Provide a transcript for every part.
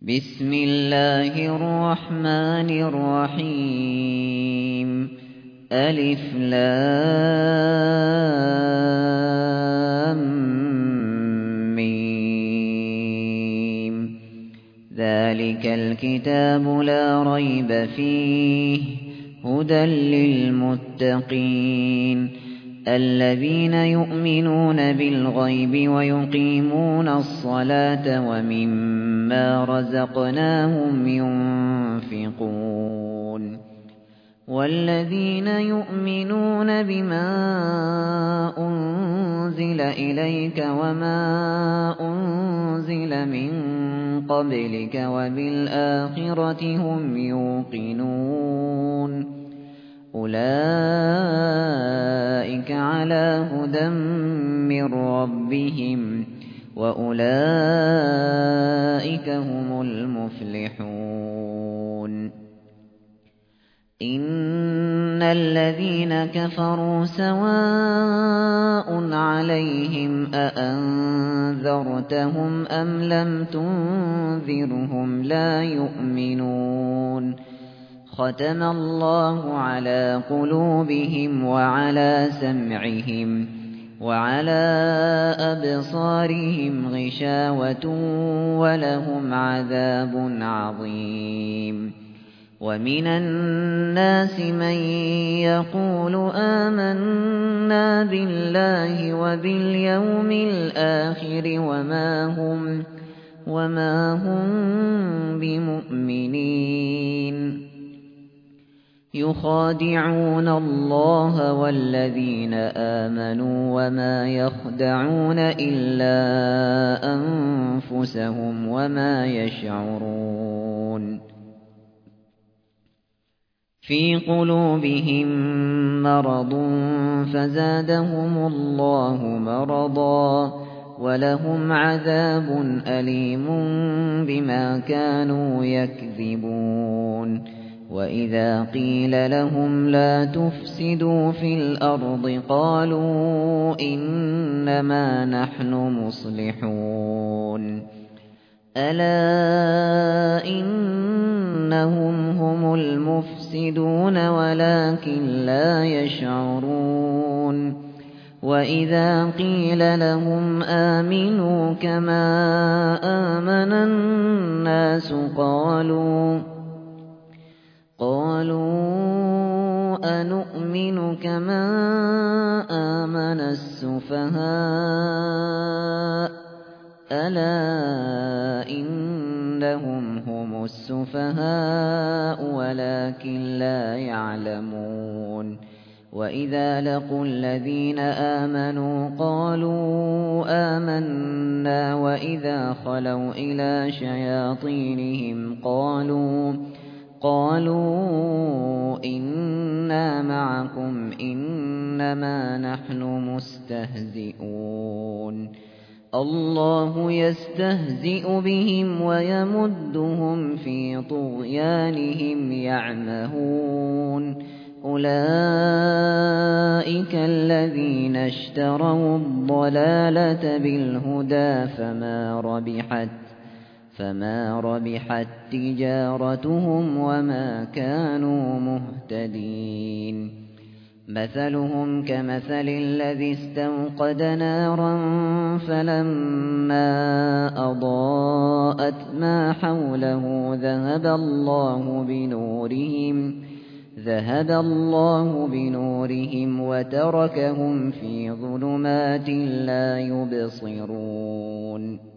بسم الله الرحمن الرحيم ألف لام ميم ذلك الكتاب لا ريب فيه هدى للمتقين الذين يؤمنون بالغيب ويقيمون الصلاة ومما رزقناهم ينفقون والذين يؤمنون بما أنزل إليك وما أنزل من قبلك وبالآخرة هم يوقنون أولئك على هدى من ربهم وأولئك هم المفلحون إن الذين كفروا سواء عليهم أأنذرتهم أم لم تنذرهم لا يؤمنون ختم الله على قلوبهم وعلى سمعهم وعلى أبصارهم غشاوة ولهم عذاب عظيم ومن الناس من يقول آمنا بالله وباليوم الآخر وما هم بمؤمنين يخادعون الله والذين آمنوا وما يخدعون إلا أنفسهم وما يشعرون في قلوبهم مرض فزادهم الله مرضا ولهم عذاب أليم بما كانوا يكذبون وإذا قيل لهم لا تفسدوا في الأرض قالوا إنما نحن مصلحون ألا إنهم هم المفسدون ولكن لا يشعرون وإذا قيل لهم آمنوا كما آمن الناس قالوا أنؤمن كما آمن السفهاء ألا إنهم هم السفهاء ولكن لا يعلمون وإذا لقوا الذين آمنوا قالوا آمنا وإذا خلوا إلى شياطينهم قالوا إنا معكم إنما نحن مستهزئون الله يستهزئ بهم ويمدهم في طغيانهم يعمهون أولئك الذين اشتروا الضلالة بالهدى فما ربحت تجارتهم وما كانوا مهتدين مثلهم كمثل الذي استوقد نارا فلما أضاءت ما حوله ذهب الله بنورهم وتركهم في ظلمات لا يبصرون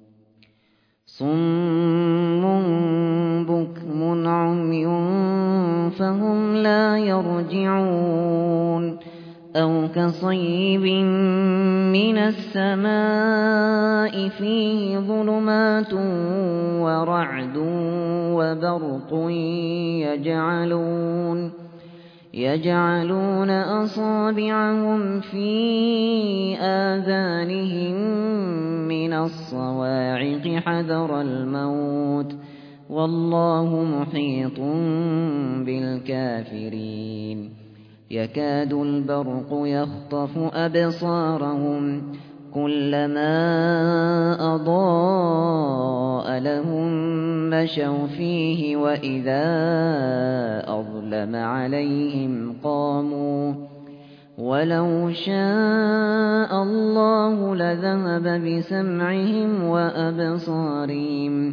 صم بكم عمي فهم لا يرجعون أو كصيب من السماء فيه ظلمات ورعد وبرق يجعلون أصابعهم في آذانهم من الصواعق حذر الموت والله محيط بالكافرين يكاد البرق يخطف أبصارهم كلما أضاء لهم مشوا فيه وإذا أظلم عليهم قاموا ولو شاء الله لذهب بسمعهم وأبصارهم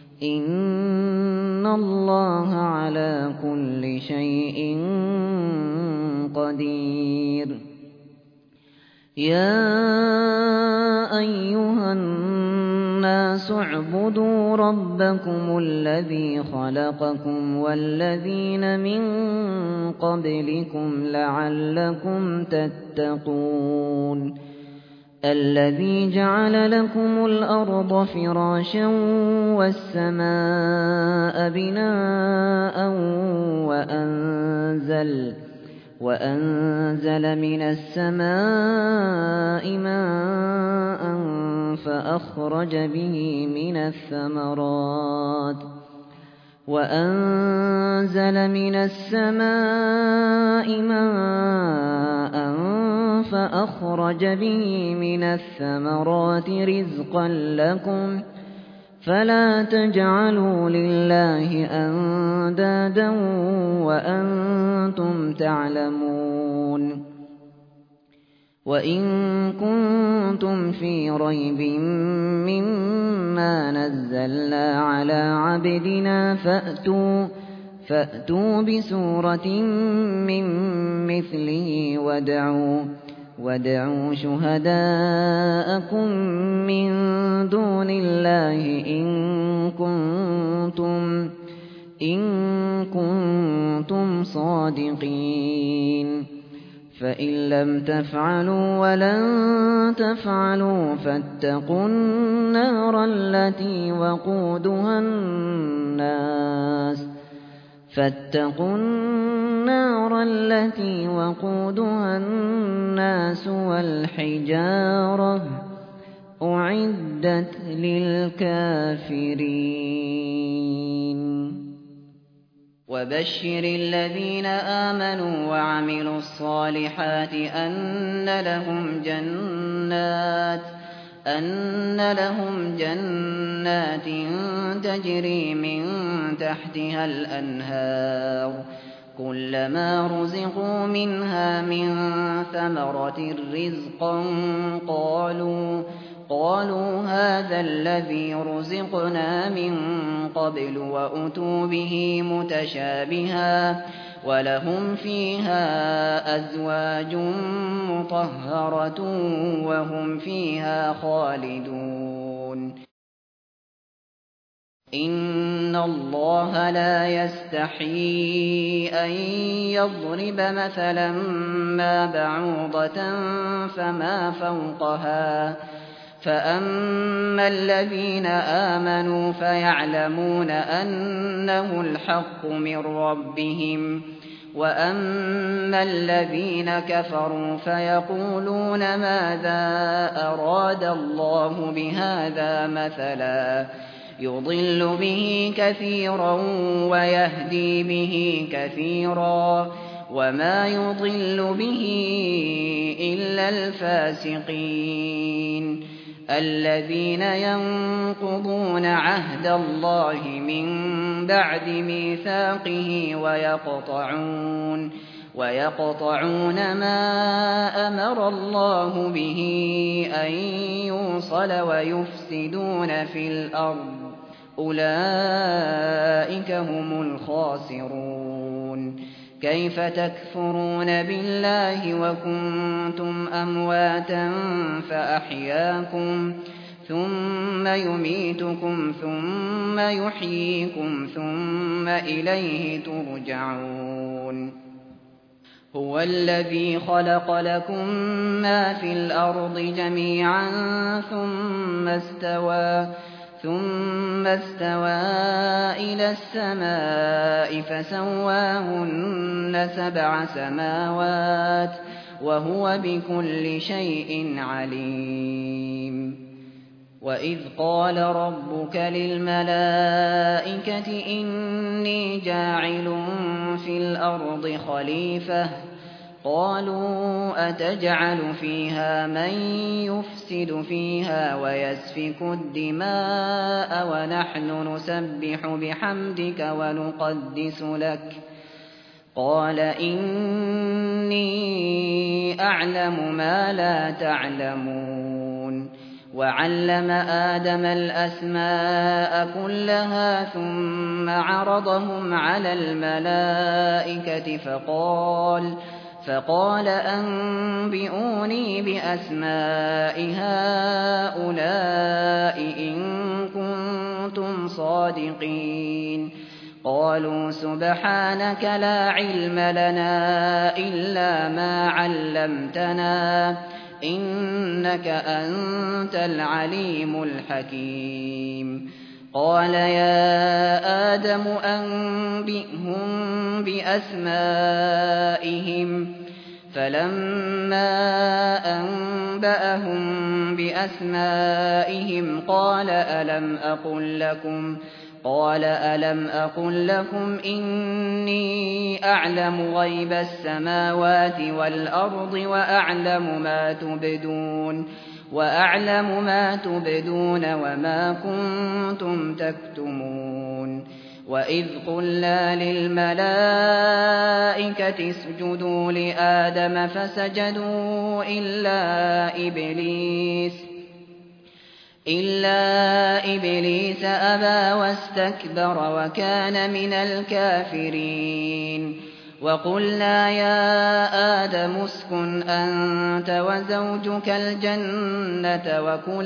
إن الله على كل شيء قدير يا أيها الناس اعبدوا ربكم الذي خلقكم والذين من قبلكم لعلكم تتقون الذي جعل لكم الأرض فراشا والسماء بناء وأنزل من السماء ماء فأخرج به من الثمرات رزقا لكم فلا تجعلوا لله أندادا وأنتم تعلمون وإن كنتم في ريب مما نزلنا على عبدنا فأتوا بسورة من مثله وادعوا شهداءكم من دون الله إن كنتم صادقين فإن لم تفعلوا ولن تفعلوا فاتقوا النار التي وقودها الناس والحجارة أعدت للكافرين وبشر الذين آمنوا وعملوا الصالحات أن لهم جنات تجري من تحتها الأنهار كلما رزقوا منها من ثمرة رزقا قالوا هذا الذي رزقنا من قبل وأتوا به متشابها ولهم فيها أزواج مطهرة وهم فيها خالدون إن الله لا يستحيي أن يضرب مثلا ما بعوضة فما فوقها فأما الذين آمنوا فيعلمون أنه الحق من ربهم وأما الذين كفروا فيقولون ماذا أراد الله بهذا مثلا يضل به كثيرا ويهدي به كثيرا وما يضل به إلا الفاسقين الذين ينقضون عهد الله من بعد ميثاقه ويقطعون ما أمر الله به أن يوصل ويفسدون في الأرض أولئك هم الخاسرون كيف تكفرون بالله وكنتم أمواتا فأحياكم ثم يميتكم ثم يحييكم ثم إليه ترجعون هو الذي خلق لكم ما في الأرض جميعا ثم استوى إلى السماء فسواهن 7 سماوات وهو بكل شيء عليم وإذ قال ربك للملائكة إني جاعل في الأرض خليفة قالوا أتجعل فيها من يفسد فيها ويسفك الدماء ونحن نسبح بحمدك ونقدس لك قال إني أعلم ما لا تعلمون وعلم آدم الأسماء كلها ثم عرضهم على الملائكة فقال أنبئوني بأسماء هؤلاء إن كنتم صادقين قالوا سبحانك لا علم لنا إلا ما علمتنا إنك أنت العليم الحكيم قال يا آدم أنبئهم بأسمائهم فلما أنبأهم بأسمائهم قال ألم أقل لكم إني أعلم غيب السماوات والأرض وأعلم ما تبدون وما كنتم تكتمون وإذ قلنا للملائكة اسجدوا لآدم فسجدوا إلا إبليس أبى واستكبر وكان من الكافرين وقلنا يا آدم اسكن أنت وزوجك الجنة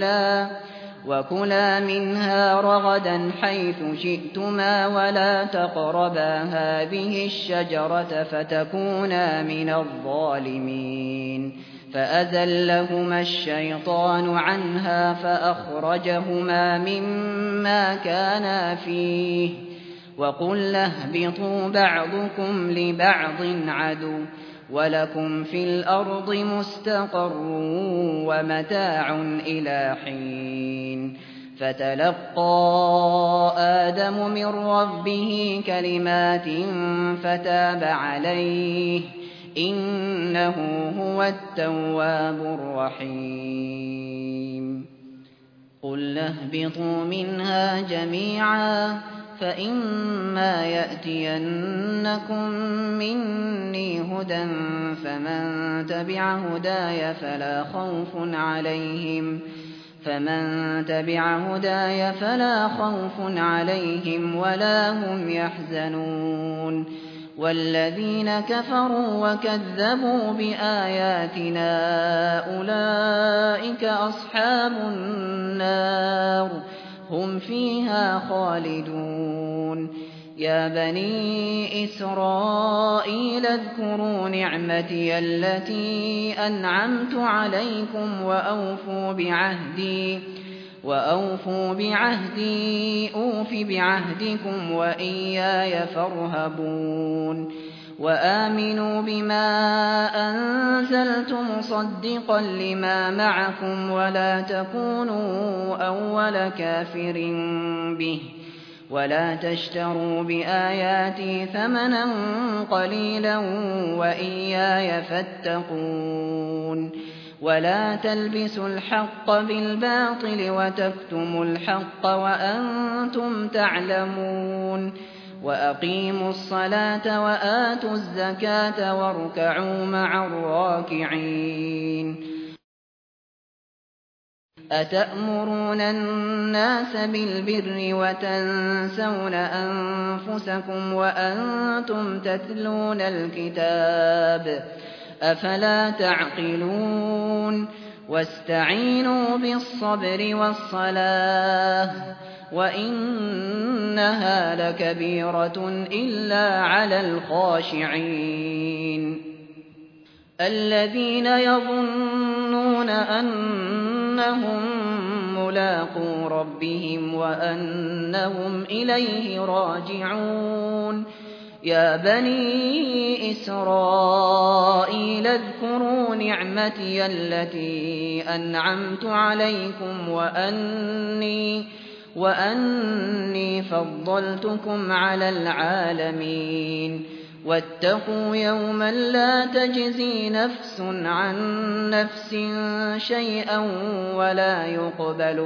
وكلا منها رغدا حيث شئتما ولا تقربا هذه الشجرة فتكونا من الظالمين فأزلهما الشيطان عنها فأخرجهما مما كانا فيه وقلنا اهبطوا بعضكم لبعض عدو ولكم في الأرض مستقر ومتاع إلى حين فتلقى آدم من ربه كلمات فتاب عليه إنه هو التواب الرحيم قلنا اهبطوا منها جميعا فإما يأتينكم مني هدى فمن تبع هداي فلا خوف عليهم ولا هم يحزنون والذين كفروا وكذبوا بآياتنا أولئك أصحاب النار هم فيها خالدون يا بني إسرائيل اذكروا نعمتي التي أنعمت عليكم وأوفوا بعهدي أوف بعهدكم وإياي فارهبون وآمنوا بما أنزلت مصدقا لما معكم ولا تكونوا أول كافر به ولا تشتروا بآياتي ثمنا قليلا وإياي فاتقون ولا تلبسوا الحق بالباطل وتكتموا الحق وأنتم تعلمون وأقيموا الصلاة وآتوا الزكاة واركعوا مع الراكعين أتأمرون الناس بالبر وتنسون أنفسكم وأنتم تتلون الكتاب أفلا تعقلون واستعينوا بالصبر والصلاة وإنها لكبيرة إلا على الخاشعين الذين يظنون أنهم ملاقو ربهم وأنهم إليه راجعون يا بني إسرائيل اذكروا نعمتي التي أنعمت عليكم وأني فضلتكم على العالمين واتقوا يوما لا تجزي نفس عن نفس شيئا ولا يقبل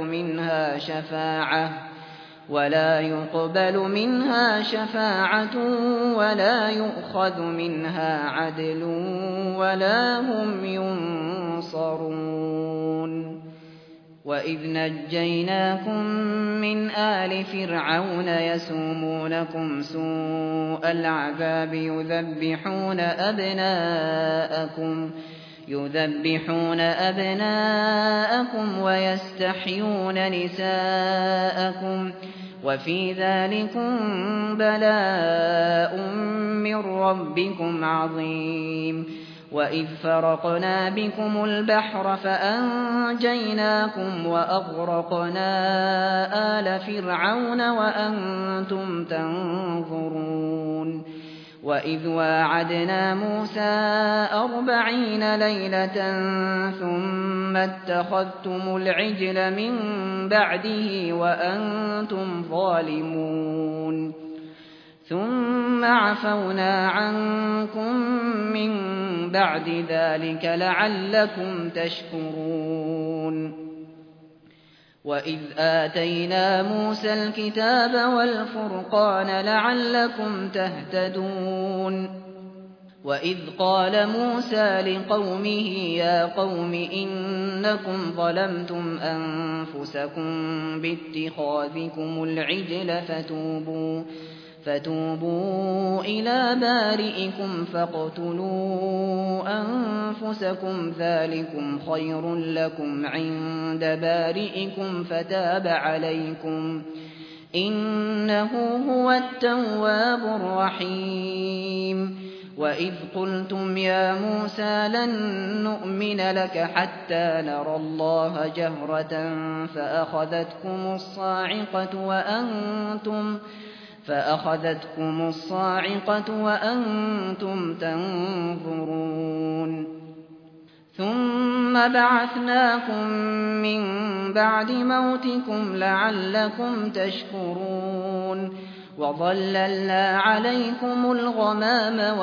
منها شفاعة ولا يؤخذ منها عدل ولا هم ينصرون. وإذ نجيناكم من آل فرعون يسومونكم سوء العذاب يذبحون أبناءكم ويستحيون نساءكم وفي ذلكم بلاء من ربكم عظيم. وإذ فرقنا بكم البحر فأنجيناكم وأغرقنا آل فرعون وأنتم تنظرون. وإذ واعدنا موسى 40 ليلة ثم اتخذتم العجل من بعده وأنتم ظالمون. ثم عفونا عنكم من بعد ذلك لعلكم تشكرون. وإذ آتينا موسى الكتاب والفرقان لعلكم تهتدون. وإذ قال موسى لقومه يا قوم إنكم ظلمتم أنفسكم باتخاذكم العجل فتوبوا إلى بارئكم فاقتلوا أنفسكم ذلكم خير لكم عند بارئكم فتاب عليكم إنه هو التواب الرحيم. وإذ قلتم يا موسى لن نؤمن لك حتى نرى الله جهرة فأخذتكم الصاعقة وأنتم تنظرون. ثم بعثناكم من بعد موتكم لعلكم تشكرون. وظللنا عليكم الغمام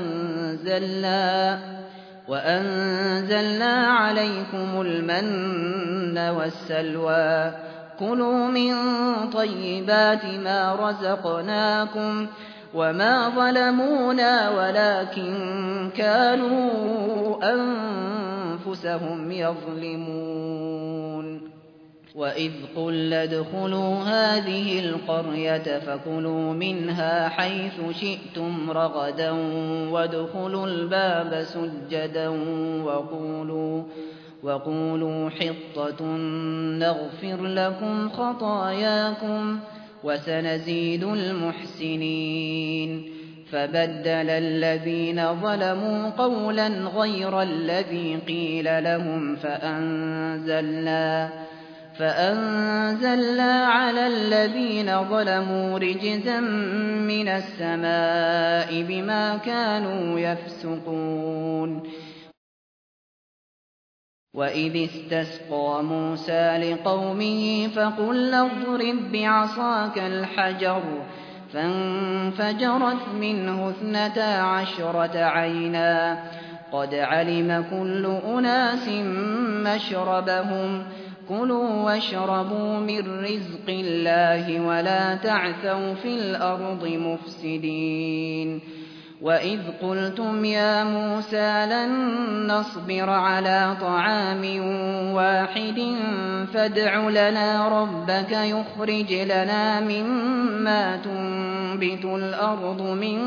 وأنزلنا عليكم المن والسلوى كلوا من طيبات ما رزقناكم وما ظلمونا ولكن كانوا أنفسهم يظلمون. وإذ قلنا ادخلوا هذه القرية فكلوا منها حيث شئتم رغدا وادخلوا الباب سجدا وقولوا حطة نغفر لكم خطاياكم وسنزيد المحسنين. فبدل الذين ظلموا قولا غير الذي قيل لهم فأنزلنا على الذين ظلموا رجزا من السماء بما كانوا يفسقون. وإذ استسقى موسى لقومه فقلنا اضرب بعصاك الحجر فانفجرت منه 12 عينا قد علم كل أناس مشربهم كلوا واشربوا من رزق الله ولا تعثوا في الأرض مفسدين. وإذ قلتم يا موسى لن نصبر على طعام واحد فادع لنا ربك يخرج لنا مما تنبت الأرض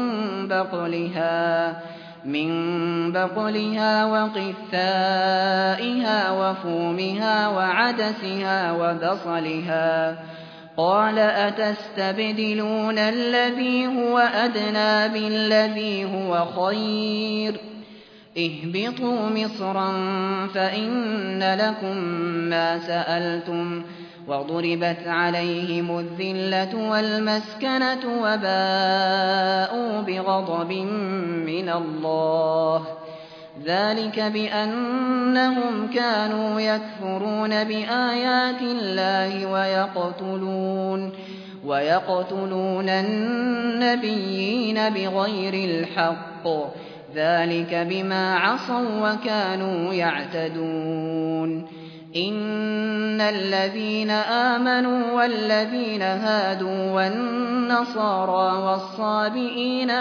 من بقلها وقثائها وفومها وعدسها وبصلها قال أتستبدلون الذي هو أدنى بالذي هو خير اهبطوا مصرا فإن لكم ما سألتم وضربت عليهم الذلة والمسكنة وباءوا بغضب من الله ذلك بأنهم كانوا يكفرون بآيات الله ويقتلون النبيين بغير الحق ذلك بما عصوا وكانوا يعتدون إن الذين آمنوا والذين هادوا والنصارى والصابئين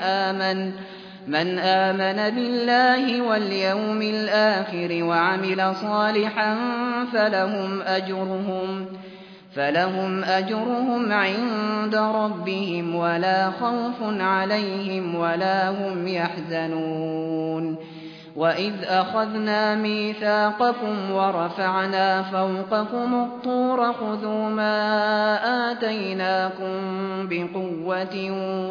من آمن بالله واليوم الآخر وعمل صالحا فلهم أجرهم عند ربهم ولا خوف عليهم ولا هم يحزنون وإذ أخذنا ميثاقكم ورفعنا فوقكم الطور خذوا ما آتيناكم بقوة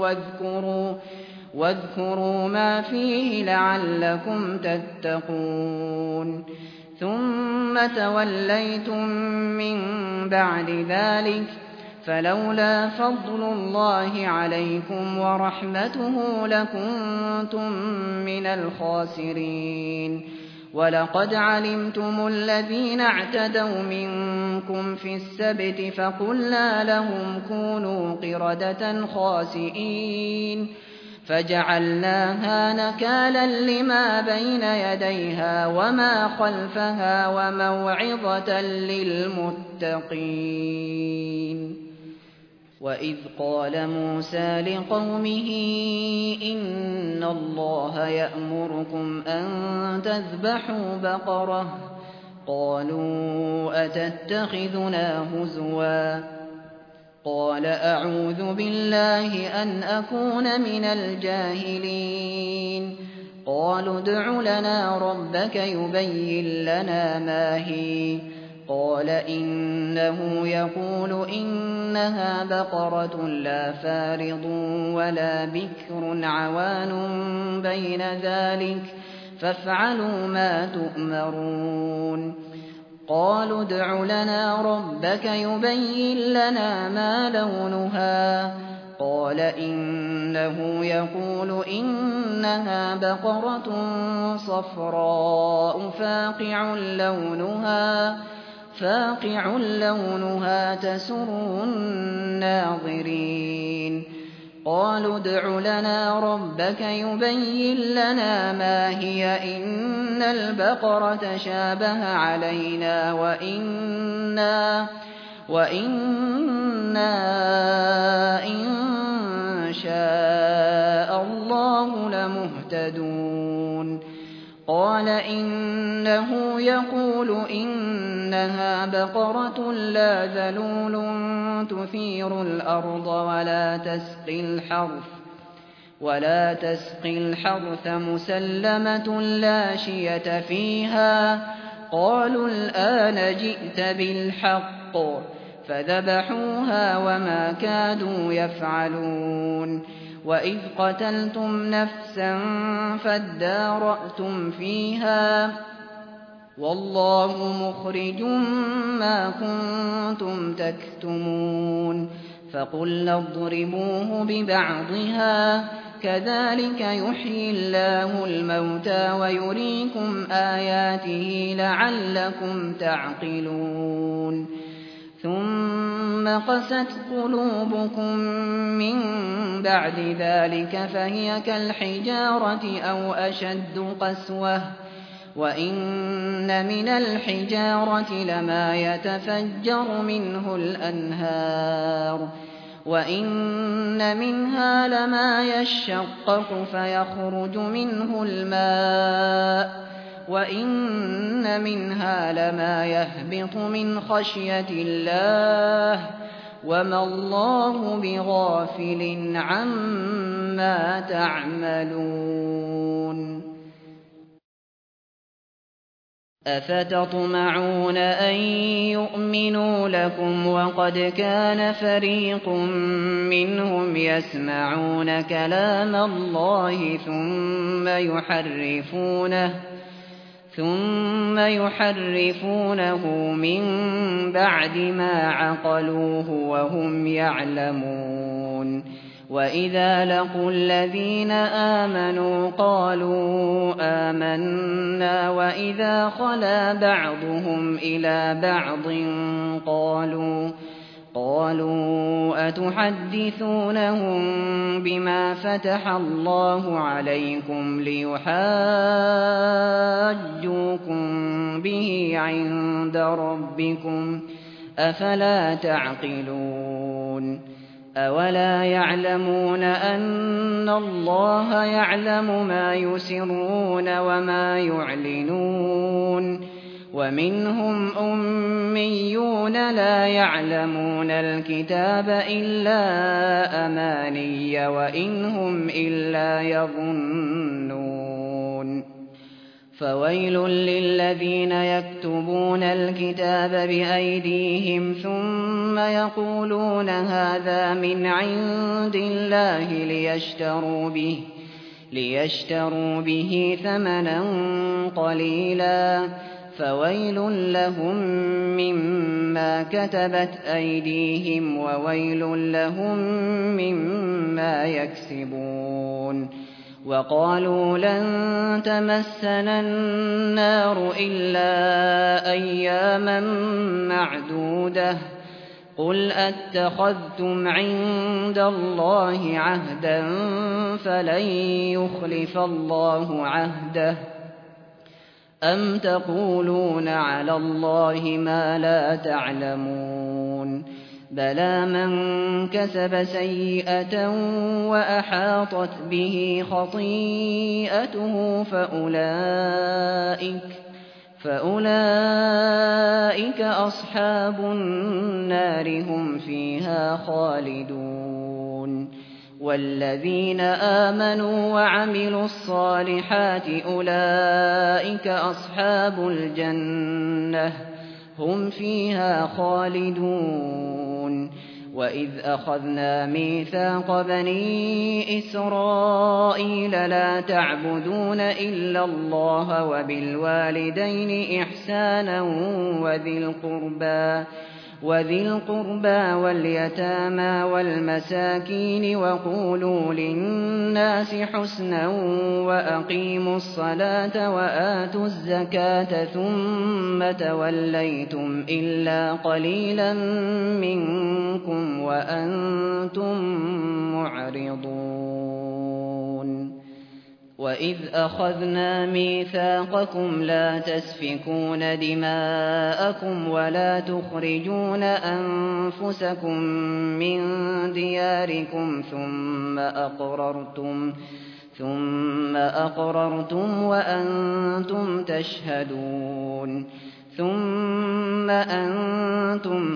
واذكروا ما فيه لعلكم تتقون ثم توليتم من بعد ذلك فلولا فضل الله عليكم ورحمته لكنتم من الخاسرين ولقد علمتم الذين اعتدوا منكم في السبت فقلنا لهم كونوا قردة خاسئين فجعلناها نكالا لما بين يديها وما خلفها وموعظة للمتقين وإذ قال موسى لقومه إن الله يأمركم أن تذبحوا بقرة قالوا أتتخذنا هزوا قال أعوذ بالله أن أكون من الجاهلين قالوا ادع لنا ربك يبين لنا ما هي قال إنه يقول إنها بقرة لا فارض ولا بكر عوان بين ذلك فافعلوا ما تؤمرون قالوا ادع لنا ربك يبين لنا ما لونها قال إنه يقول إنها بقرة صفراء فاقع لونها تسر الناظرين قالوا ادع لنا ربك يبين لنا ما هي إن البقرة شابه علينا وإنا إن شاء الله لمهتدون قال إنه يقول إنها بقرة لا ذلول تثير الأرض ولا تسقي الحرث مسلمة لا شية فيها قالوا الآن جئت بالحق فذبحوها وما كادوا يفعلون وإذ قتلتم نفسا فادارأتم فيها والله مخرج ما كنتم تكتمون فقلنا اضربوه ببعضها كذلك يحيي الله الموتى ويريكم آياته لعلكم تعقلون ثم قست قلوبكم من بعد ذلك فهي كالحجارة أو أشد قسوة وإن من الحجارة لما يتفجر منه الأنهار وإن منها لما يشقق فيخرج منه الماء وإن منها لما يهبط من خشية الله وما الله بغافل عما تعملون أفتطمعون أن يؤمنوا لكم وقد كان فريق منهم يسمعون كلام الله ثم يحرفونه من بعد ما عقلوه وهم يعلمون وإذا لقوا الذين آمنوا قالوا آمنا وإذا خلا بعضهم إلى بعض قالوا أتحدثونهم بما فتح الله عليكم ليحاجوكم به عند ربكم أفلا تعقلون أولا يعلمون أن الله يعلم ما يسرون وما يعلنون ومنهم أميون لا يعلمون الكتاب إلا أماني وإن هم إلا يظنون فويل للذين يكتبون الكتاب بأيديهم ثم يقولون هذا من عند الله ليشتروا به ثمنا قليلا فويل لهم مما كتبت أيديهم وويل لهم مما يكسبون وقالوا لن تمسنا النار إلا أياما معدودة قل أتخذتم عند الله عهدا فلن يخلف الله عهده أم تقولون على الله ما لا تعلمون بلى من كسب سيئة وأحاطت به خطيئته فأولئك أصحاب النار هم فيها خالدون والذين آمنوا وعملوا الصالحات أولئك أصحاب الجنة هم فيها خالدون وإذ أخذنا ميثاق بني إسرائيل لا تعبدون إلا الله وبالوالدين إحسانا وذي القربى واليتامى والمساكين وقولوا للناس حسنا وأقيموا الصلاة وآتوا الزكاة ثم توليتم إلا قليلا منكم وأنتم معرضون وإذ أخذنا ميثاقكم لا تسفكون دماءكم ولا تخرجون أنفسكم من دياركم ثم أقررتم وأنتم تشهدون ثم أنتم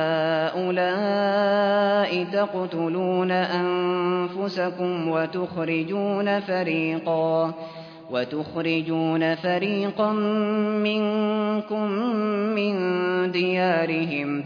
هؤلاء تقتلون أنفسكم وتخرجون فريقا منكم من ديارهم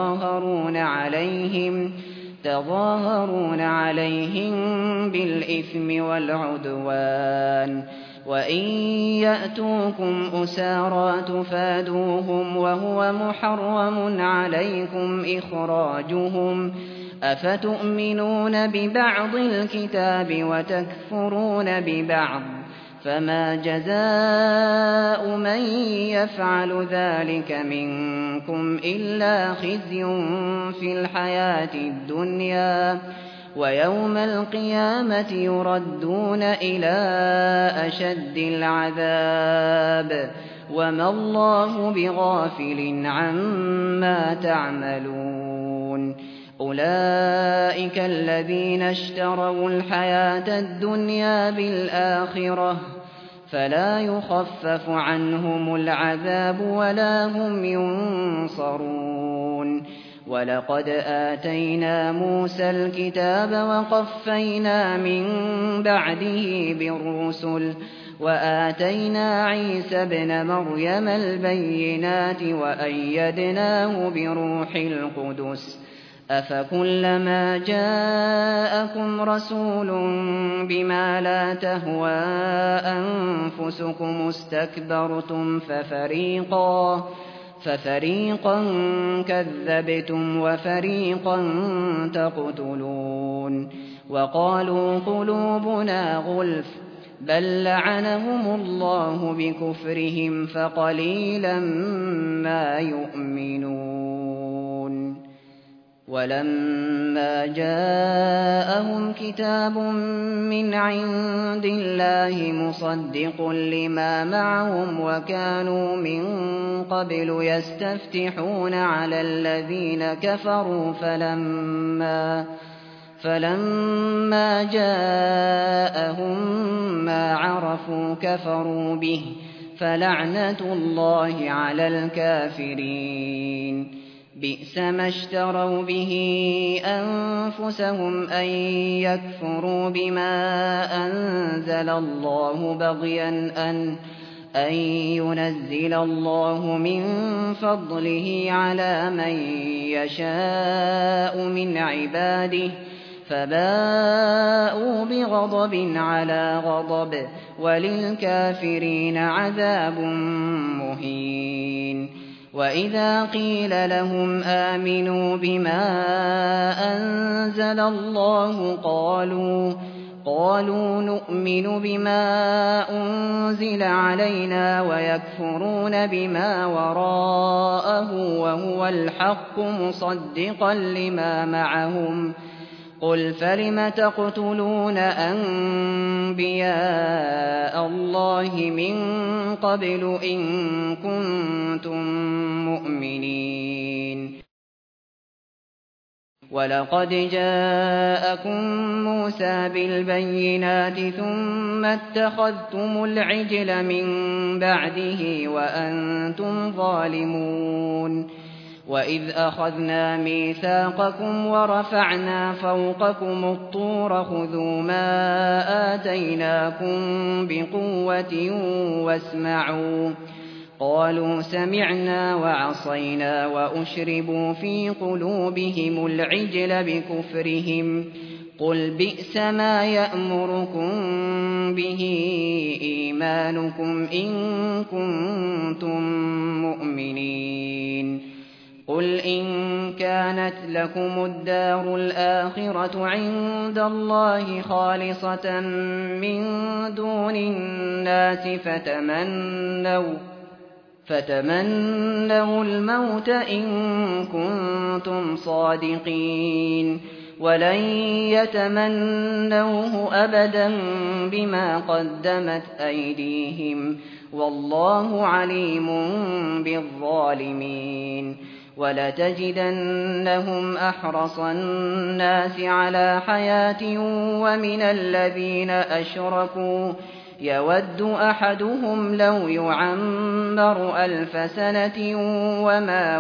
تظاهرون عليهم بالإثم والعدوان وإن يأتوكم أسارى تفادوهم وهو محرم عليكم إخراجهم أفتؤمنون ببعض الكتاب وتكفرون ببعض فما جزاء من يفعل ذلك منكم إلا خزي في الحياة الدنيا ويوم القيامة يردون إلى أشد العذاب وما الله بغافل عما تعملون أولئك الذين اشتروا الحياة الدنيا بالآخرة فلا يخفف عنهم العذاب ولا هم ينصرون ولقد آتينا موسى الكتاب وقفينا من بعده بالرسل وآتينا عيسى ابن مريم البينات وأيدناه بروح القدس أفكلما جاءكم رسول بما لا تهوى أنفسكم استكبرتم ففريقا كذبتم وفريقا تقتلون وقالوا قلوبنا غلف بل لعنهم الله بكفرهم فقليلا ما يؤمنون ولما جاءهم كتاب من عند الله مصدق لما معهم وكانوا من قبل يستفتحون على الذين كفروا فلما جاءهم ما عرفوا كفروا به فلعنة الله على الكافرين. بئس ما اشتروا به أنفسهم أن يكفروا بما أنزل الله بغيا أن ينزل الله من فضله على من يشاء من عباده فباءوا بغضب على غضب وللكافرين عذاب مهين. وإذا قيل لهم آمنوا بما أنزل الله قالوا نؤمن بما أنزل علينا ويكفرون بما وراءه وهو الحق مصدقا لما معهم. قل فلم تقتلون أنبياء الله من قبل إن كنتم مؤمنين. ولقد جاءكم موسى بالبينات ثم اتخذتم العجل من بعده وأنتم ظالمون. وإذ أخذنا ميثاقكم ورفعنا فوقكم الطور خذوا ما آتيناكم بقوة واسمعوا قالوا سمعنا وعصينا وأشربوا في قلوبهم العجل بكفرهم. قل بئس ما يأمركم به إيمانكم إن كنتم مؤمنين. قل إن كانت لكم الدار الآخرة عند الله خالصة من دون الناس فتمنوا الموت إن كنتم صادقين ولن يتمنوه أبدا بما قدمت أيديهم والله عليم بالظالمين. ولتجدنهم أحرص الناس على حياة ومن الذين أشركوا يود أحدهم لو يعمر 1000 سنة وما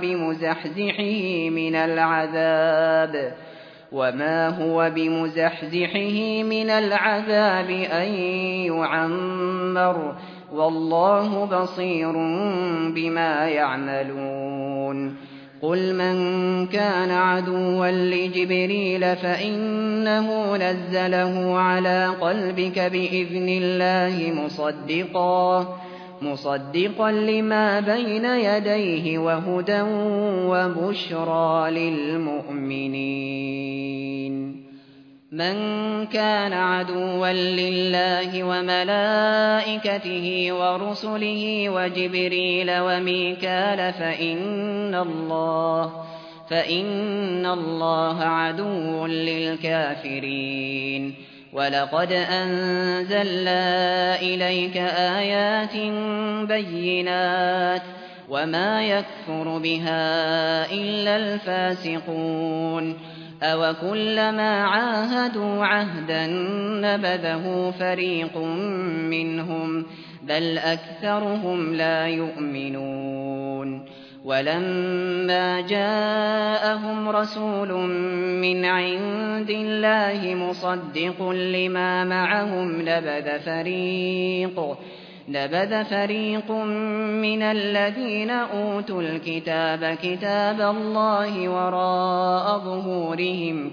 هو بمزحزحه من العذاب أن يعمر والله بصير بما يعملون. قل من كان عدوا لجبريل فإنه نزله على قلبك بإذن الله مصدقا لما بين يديه وهدى وبشرى للمؤمنين. من كان عدوا لله وملائكته ورسله وجبريل وميكال فإن الله عدو للكافرين. ولقد أنزلنا إليك آيات بينات وما يكفر بها إلا الفاسقون. أوكلما عاهدوا عهدا نبذه فريق منهم بل أكثرهم لا يؤمنون. ولما جاءهم رسول من عند الله مصدق لما معهم نبذ فريق من الذين أوتوا الكتاب كتاب الله وراء ظهورهم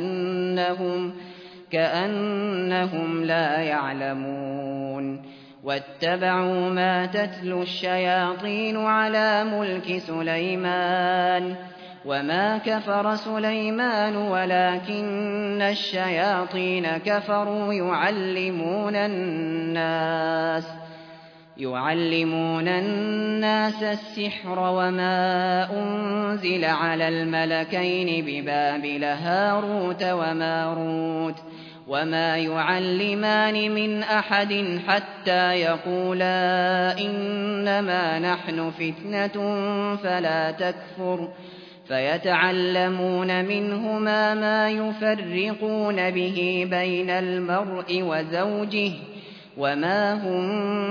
كأنهم لا يعلمون. واتبعوا ما تتلو الشياطين على ملك سليمان وما كفر سليمان ولكن الشياطين كفروا يعلمون الناس السحر وما أنزل على الملكين ببابل هاروت وماروت وما يعلمان من أحد حتى يقولا إنما نحن فتنة فلا تكفر فيتعلمون منهما ما يفرقون به بين المرء وزوجه وما هم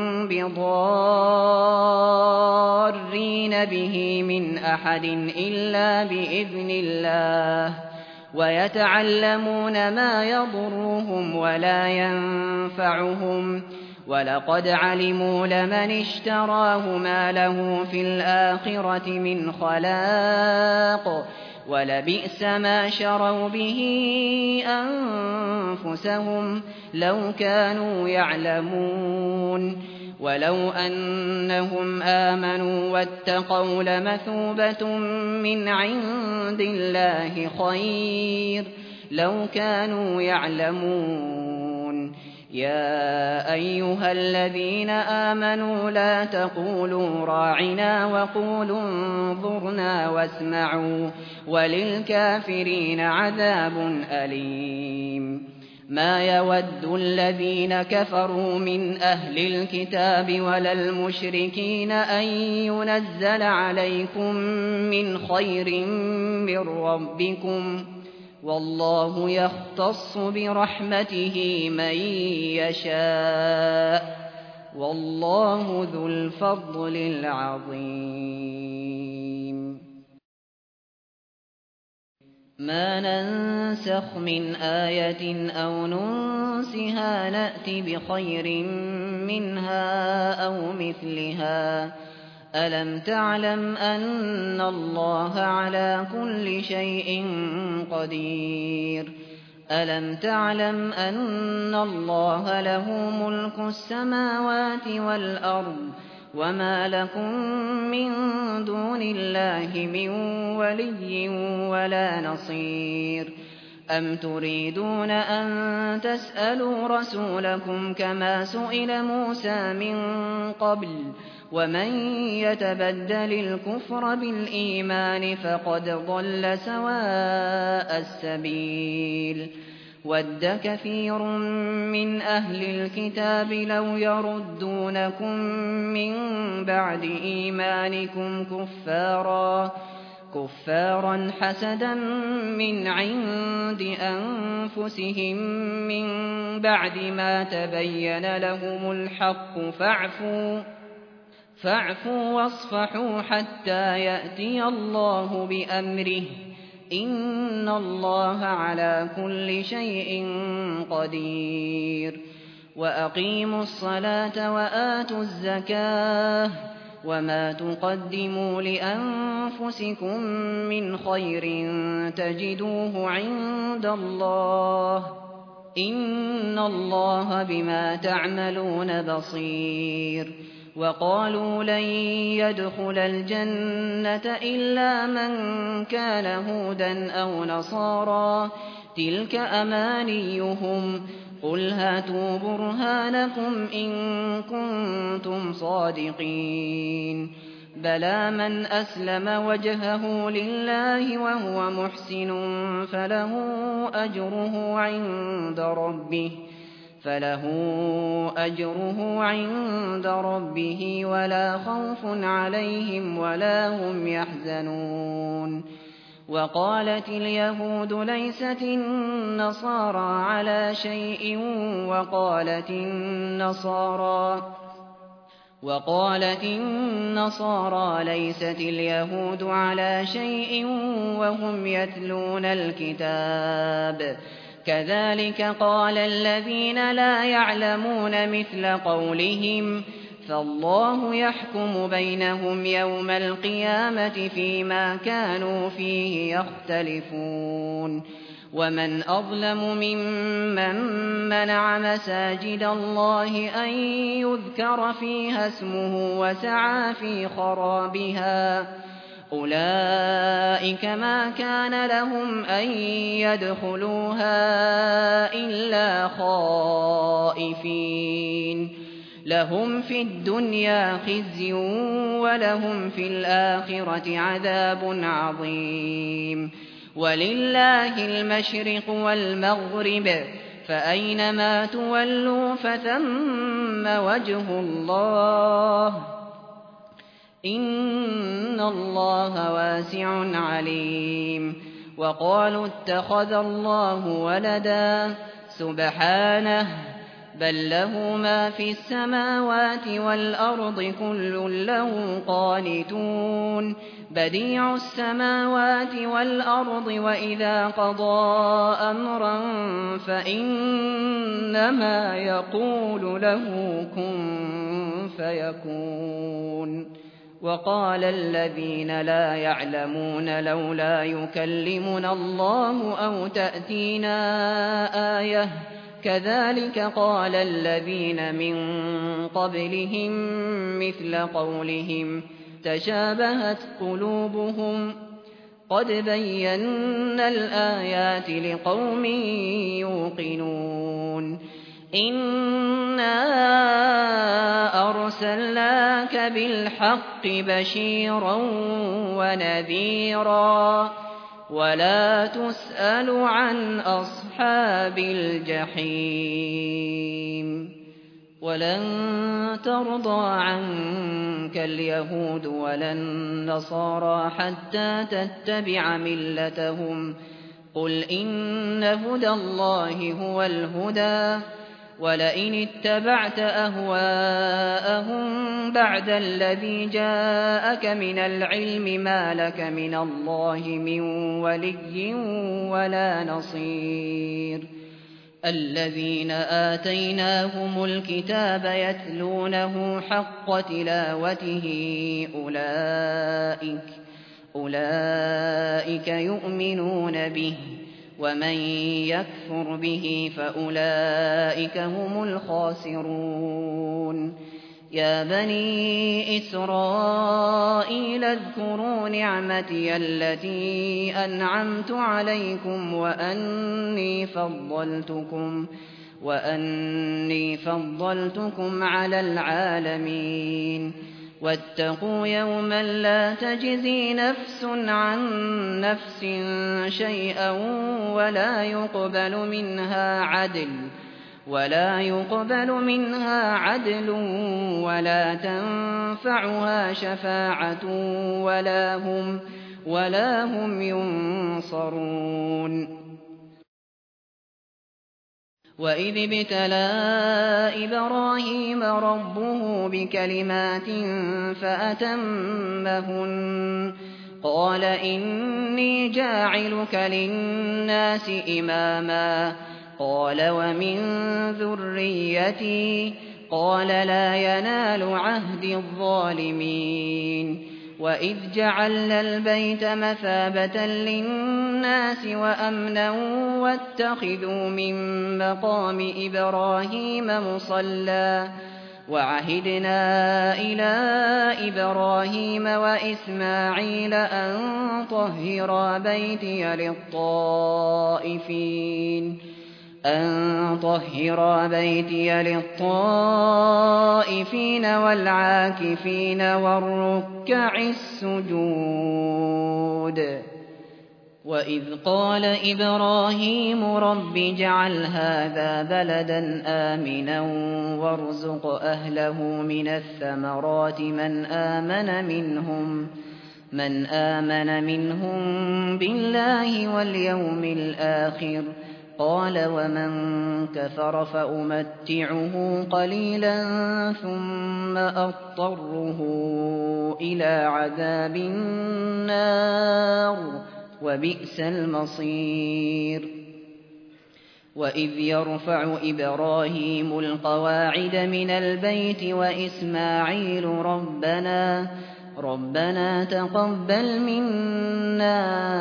بضارين به من أحد إلا بإذن الله ويتعلمون ما يضرهم ولا ينفعهم ولقد علموا لمن اشتراه ما له في الآخرة من خلاق ولبئس ما شروا به أنفسهم لو كانوا يعلمون ولو أنهم آمنوا واتقوا لمثوبة من عند الله خير لو كانوا يعلمون يا أيها الذين آمنوا لا تقولوا راعنا وقولوا انظرنا واسمعوا وللكافرين عذاب أليم ما يود الذين كفروا من أهل الكتاب ولا المشركين أن ينزل عليكم من خير من ربكم والله يختص برحمته من يشاء والله ذو الفضل العظيم ما ننسخ من آية أو ننسها نأت بخير منها أو مثلها ألم تعلم أن الله على كل شيء قدير ألم تعلم أن الله له ملك السماوات والأرض وما لكم من دون الله من ولي ولا نصير أم تريدون أن تسألوا رسولكم كما سئل موسى من قبل ومن يتبدل الكفر بالإيمان فقد ضل سواء السبيل ود كثير من أهل الكتاب لو يردونكم من بعد إيمانكم كفارا حسدا من عند أنفسهم من بعد ما تبين لهم الحق فاعفوا واصفحوا حتى يأتي الله بأمره إن الله على كل شيء قدير وأقيموا الصلاة وآتوا الزكاة وما تقدموا لأنفسكم من خير تجدوه عند الله إن الله بما تعملون بصير وقالوا لن يدخل الجنة إلا من كان هودا أو نصارى تلك أمانيهم قل هاتوا برهانكم إن كنتم صادقين بلى من أسلم وجهه لله وهو محسن فله أجره عند ربه ولا خوف عليهم ولا هم يحزنون وقالت اليهود ليست النصارى على شيء وقالت النصارى ليست اليهود على شيء وهم يتلون الكتاب كذلك قال الذين لا يعلمون مثل قولهم فالله يحكم بينهم يوم القيامة فيما كانوا فيه يختلفون ومن أظلم ممن منع مساجد الله أن يذكر فيها اسمه وسعى في خرابها أولئك ما كان لهم أن يدخلوها إلا خائفين لهم في الدنيا خزي ولهم في الآخرة عذاب عظيم ولله المشرق والمغرب فأينما تولوا فثم وجه الله إن الله واسع عليم وقالوا اتخذ الله ولدا سبحانه بل له ما في السماوات والأرض كل له قانتون بديع السماوات والأرض وإذا قضى أمرا فإنما يقول له كن فيكون وقال الذين لا يعلمون لولا يكلمنا الله أو تأتينا آية كذلك قال الذين من قبلهم مثل قولهم تشابهت قلوبهم قد بينا الآيات لقوم يوقنون إنا أرسلناك بالحق بشيرا ونذيرا ولا تسأل عن أصحاب الجحيم ولن ترضى عنك اليهود ولا النصارى حتى تتبع ملتهم قل إن هدى الله هو الهدى ولئن اتبعت أهواءهم بعد الذي جاءك من العلم ما لك من الله من ولي ولا نصير الذين آتيناهم الكتاب يتلونه حق تلاوته أولئك يؤمنون به ومن يكفر به فأولئك هم الخاسرون يا بني إسرائيل اذكروا نعمتي التي أنعمت عليكم وأني فضلتكم على العالمين واتقوا يوما لا تجزي نفس عن نفس شيئا ولا يقبل منها عدل ولا تنفعها شفاعة ولا هم ينصرون وإذ ابتلى إبراهيم ربه بكلمات فأتمهن قال إني جاعلك للناس إماما قال ومن ذريتي قال لا ينال عهد الظالمين وإذ جعلنا البيت مثابة للناس وأمنا واتخذوا من مقام إبراهيم مصلى وعهدنا إلى إبراهيم وإسماعيل أن طهرا بيتي للطائفين والعاكفين والركع السجود وإذ قال إبراهيم رب اجعل هذا بلدا آمنا وارزق أهله من الثمرات من آمن منهم بالله واليوم الآخر قال ومن كفر فأمتعه قليلا ثم أضطره إلى عذاب النار وبئس المصير وإذ يرفع إبراهيم القواعد من البيت وإسماعيل ربنا تقبل منا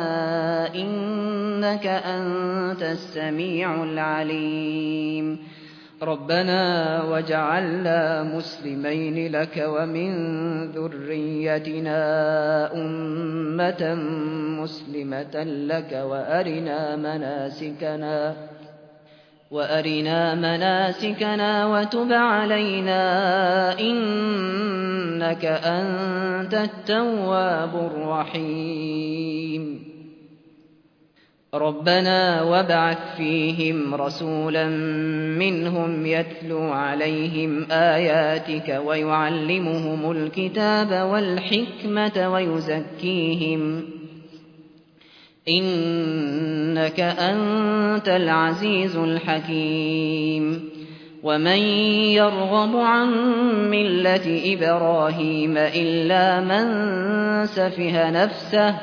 إنك أنت السميع العليم ربنا واجعلنا مسلمين لك ومن ذريتنا أمة مسلمة لك وأرنا مناسكنا وتب علينا إنك أنت التواب الرحيم ربنا وابعث فيهم رسولا منهم يتلو عليهم آياتك ويعلمهم الكتاب والحكمة ويزكيهم إنك أنت العزيز الحكيم ومن يرغب عن ملة إبراهيم إلا من سفه نفسه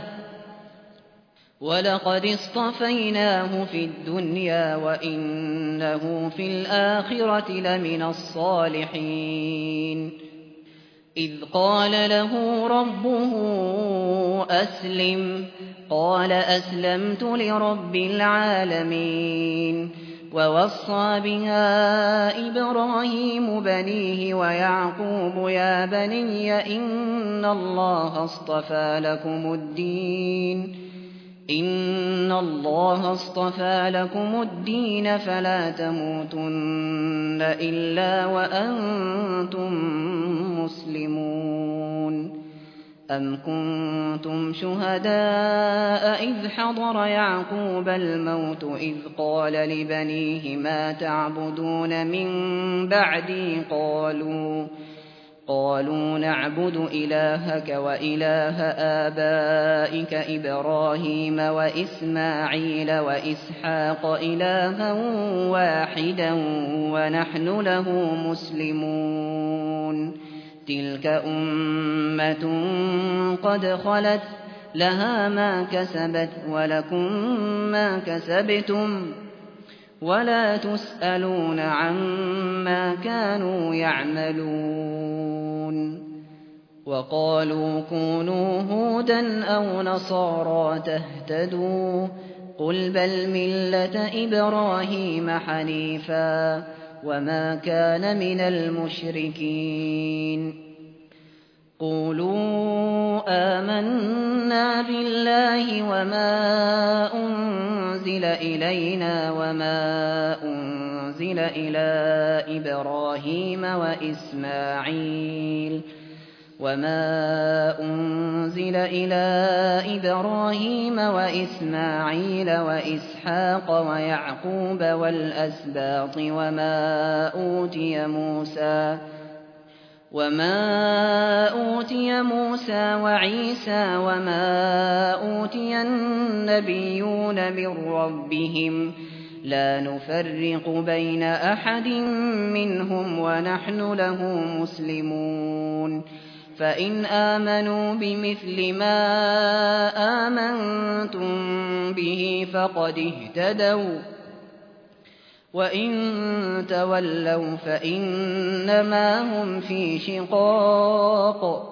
ولقد اصطفيناه في الدنيا وإنه في الآخرة لمن الصالحين إذ قال له ربه أسلم قال أسلمت لرب العالمين ووصى بها إبراهيم بنيه ويعقوب يا بني إن الله اصطفى لكم الدين فلا تموتن إلا وأنتم مسلمون أم كنتم شهداء إذ حضر يعقوب الموت إذ قال لبنيه ما تعبدون من بعدي قالوا نعبد إلهك وإله آبائك إبراهيم وإسماعيل وإسحاق إلها واحدا ونحن له مسلمون تلك أمة قد خلت لها ما كسبت ولكم ما كسبتم ولا تسألون عما كانوا يعملون وقالوا كونوا هودا أو نصارى تهتدوا قل بل ملة إبراهيم حنيفا وما كان من المشركين قولوا آمنا بالله وما أنزل إلينا وما أنزل إلى إبراهيم وإسماعيل وإسحاق ويعقوب والأسباط وما أوتي موسى وعيسى وما أوتي النبيون من ربهم لا نفرق بين أحد منهم ونحن له مسلمون فإن آمنوا بمثل ما آمنتم به فقد اهتدوا وإن تولوا فإنما هم في شقاق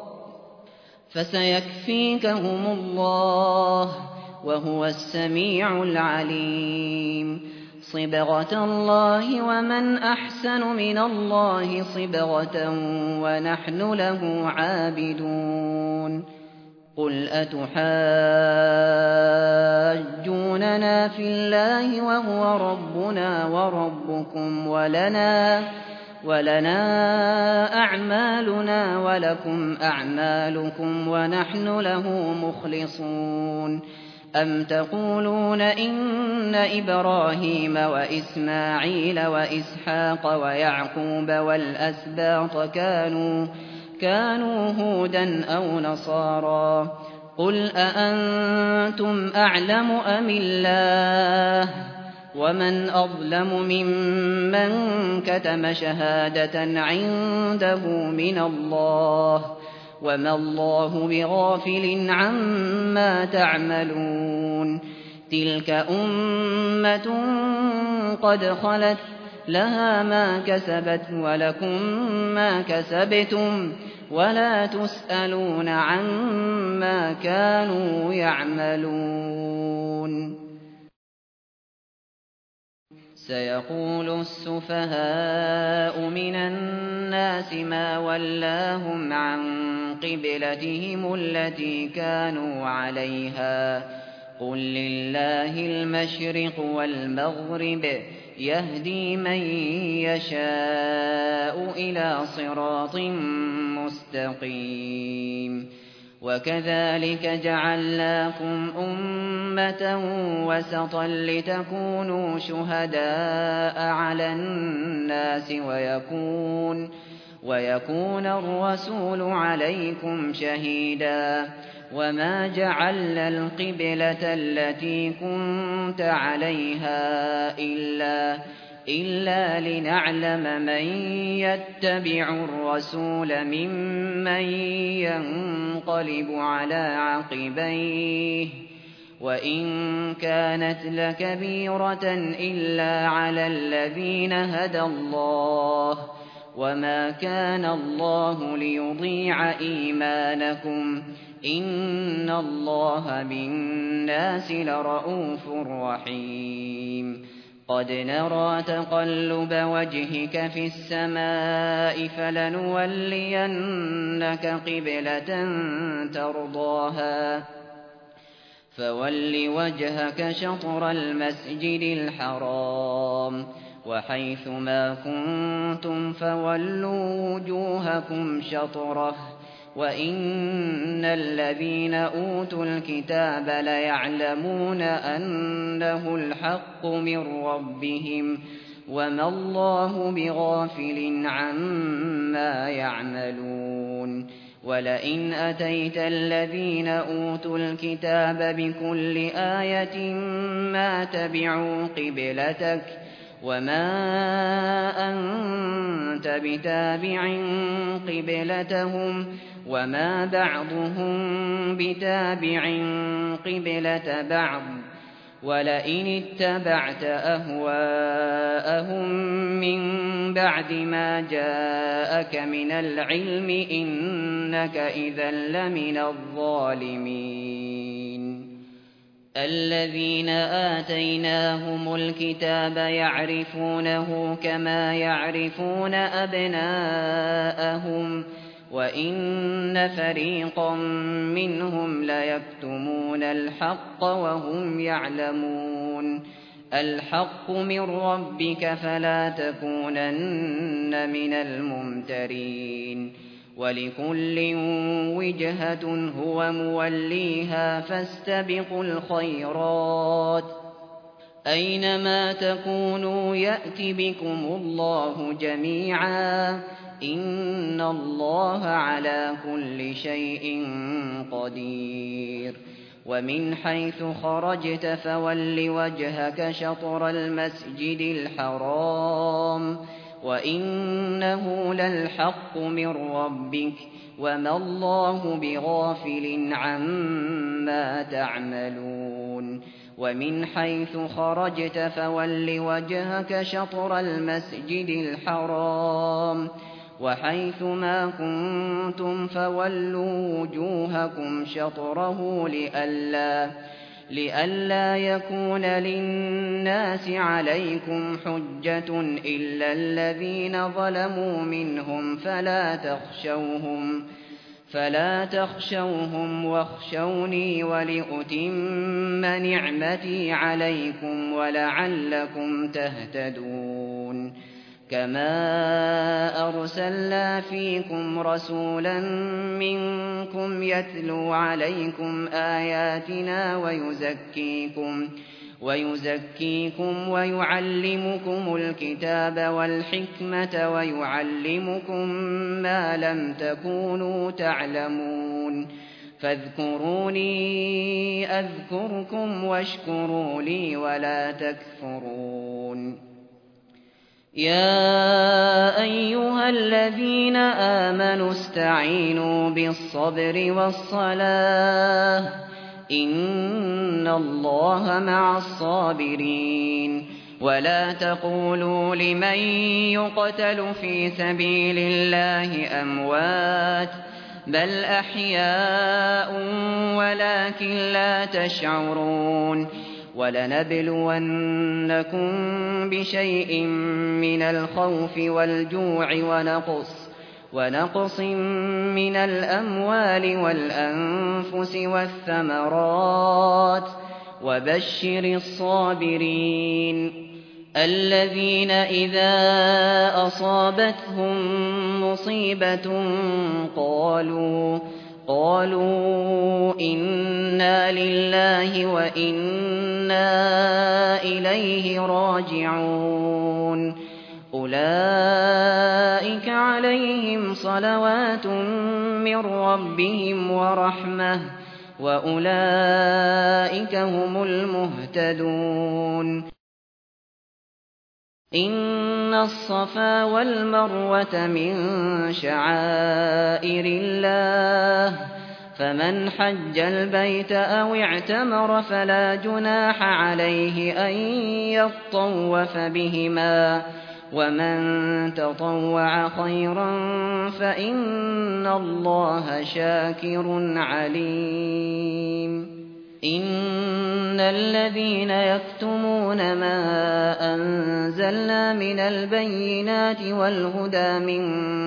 فسيكفيكهم الله وهو السميع العليم صبغة الله ومن أحسن من الله صبغة ونحن له عابدون قل أتحاجوننا في الله وهو ربنا وربكم ولنا أعمالنا ولكم أعمالكم ونحن له مخلصون أم تقولون إن إبراهيم وإسماعيل وإسحاق ويعقوب والأسباط كانوا هودا أو نصارى قل أأنتم أعلم أم الله ومن أظلم ممن كتم شهادة عنده من الله وما الله بغافل عما تعملون تلك أمة قد خلت لها ما كسبت ولكم ما كسبتم ولا تسألون عما كانوا يعملون سيقول السفهاء من الناس ما ولاهم عن قبلتهم التي كانوا عليها قل لله المشرق والمغرب يهدي من يشاء إلى صراط مستقيم وكذلك جعلناكم أمة وسطا لتكونوا شهداء على الناس ويكون الرسول عليكم شهيدا وما جعلنا القبلة التي كنت عليها إلا لنعلم من يتبع الرسول ممن ينقلب على عقبيه وإن كانت لكبيرة إلا على الذين هدى الله وما كان الله ليضيع إيمانكم إن الله بالناس لرءوف رحيم قد نرى تقلب وجهك في السماء فلنولينك قبلة ترضاها فول وجهك شطر المسجد الحرام وحيث ما كنتم فولوا وجوهكم شطره وإن الذين أوتوا الكتاب ليعلمون أنه الحق من ربهم وما الله بغافل عما يعملون ولئن أتيت الذين أوتوا الكتاب بكل آية ما تبعوا قبلتك وما أنت بتابع قبلتهم وما بعضهم بتابع قبلة بعض ولئن اتبعت أهواءهم من بعد ما جاءك من العلم إنك إذا لمن الظالمين الذين آتيناهم الكتاب يعرفونه كما يعرفون أبناءهم وإن فريقا منهم ليكتمون الحق وهم يعلمون الحق من ربك فلا تكونن من الممترين ولكل وجهة هو موليها فاستبقوا الخيرات أينما تكونوا يأت بكم الله جميعا إن الله على كل شيء قدير ومن حيث خرجت فول وجهك شطر المسجد الحرام وإنه للحق من ربك وما الله بغافل عما تعملون ومن حيث خرجت فول وجهك شطر المسجد الحرام وحيث ما كنتم فولوا وجوهكم شطره لئلا يكون للناس عليكم حجة إلا الذين ظلموا منهم فلا تخشوهم واخشوني ولأتم نعمتي عليكم ولعلكم تهتدون كما أرسلنا فيكم رسولا منكم يتلو عليكم آياتنا ويزكيكم ويعلمكم الكتاب والحكمة ويعلمكم ما لم تكونوا تعلمون فاذكروني أذكركم واشكروا لي ولا تكفرون يا أيها الذين آمنوا استعينوا بالصبر والصلاة إن الله مع الصابرين ولا تقولوا لمن يقتل في سبيل الله أموات بل أحياء ولكن لا تشعرون ولنبلونكم بشيء من الخوف والجوع ونقص من الأموال والأنفس والثمرات وبشر الصابرين الذين إذا أصابتهم مصيبة قالوا إنا لله وإنا إليه راجعون أولئك عليهم صلوات من ربهم ورحمة وأولئك هم المهتدون إن الصفا والمروة من شعائر الله فمن حج البيت أو اعتمر فلا جناح عليه أن يطوف بهما ومن تطوع خيرا فإن الله شاكر عليم إن الذين يكتمون ما أنزلنا من البينات والهدى من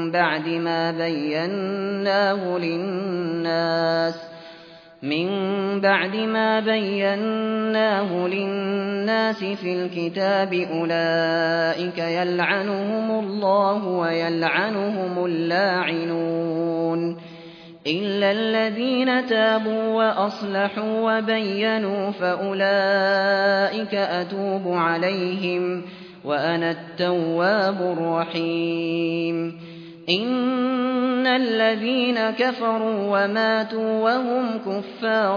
بعد ما بيناه للناس في الكتاب أولئك يلعنهم الله ويلعنهم اللاعنون إلا الذين تابوا وأصلحوا وبينوا فأولئك أتوب عليهم وأنا التواب الرحيم إن الذين كفروا وماتوا وهم كفار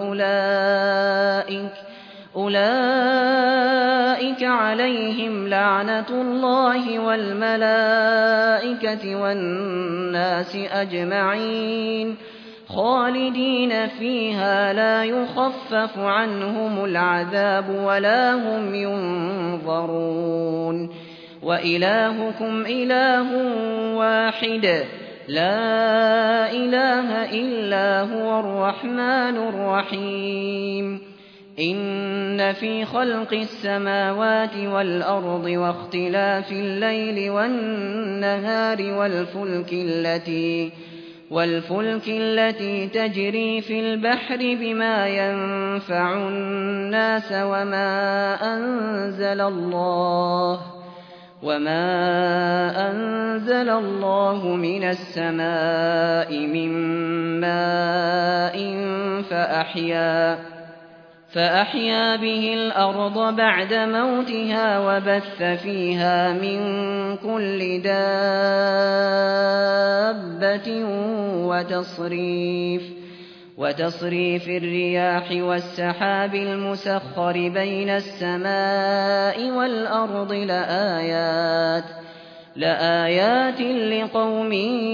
أولئك عليهم لعنة الله والملائكة والناس أجمعين خالدين فيها لا يخفف عنهم العذاب ولا هم ينظرون وإلهكم إله واحد لا إله إلا هو الرحمن الرحيم إن في خلق السماوات والأرض واختلاف الليل والنهار والفلك التي تجري في البحر بما ينفع الناس وما أنزل الله من السماء من ماء فأحيا به الأرض بعد موتها وبث فيها من كل دابة وتصريف الرياح والسحاب المسخر بين السماء والأرض لآيات لقوم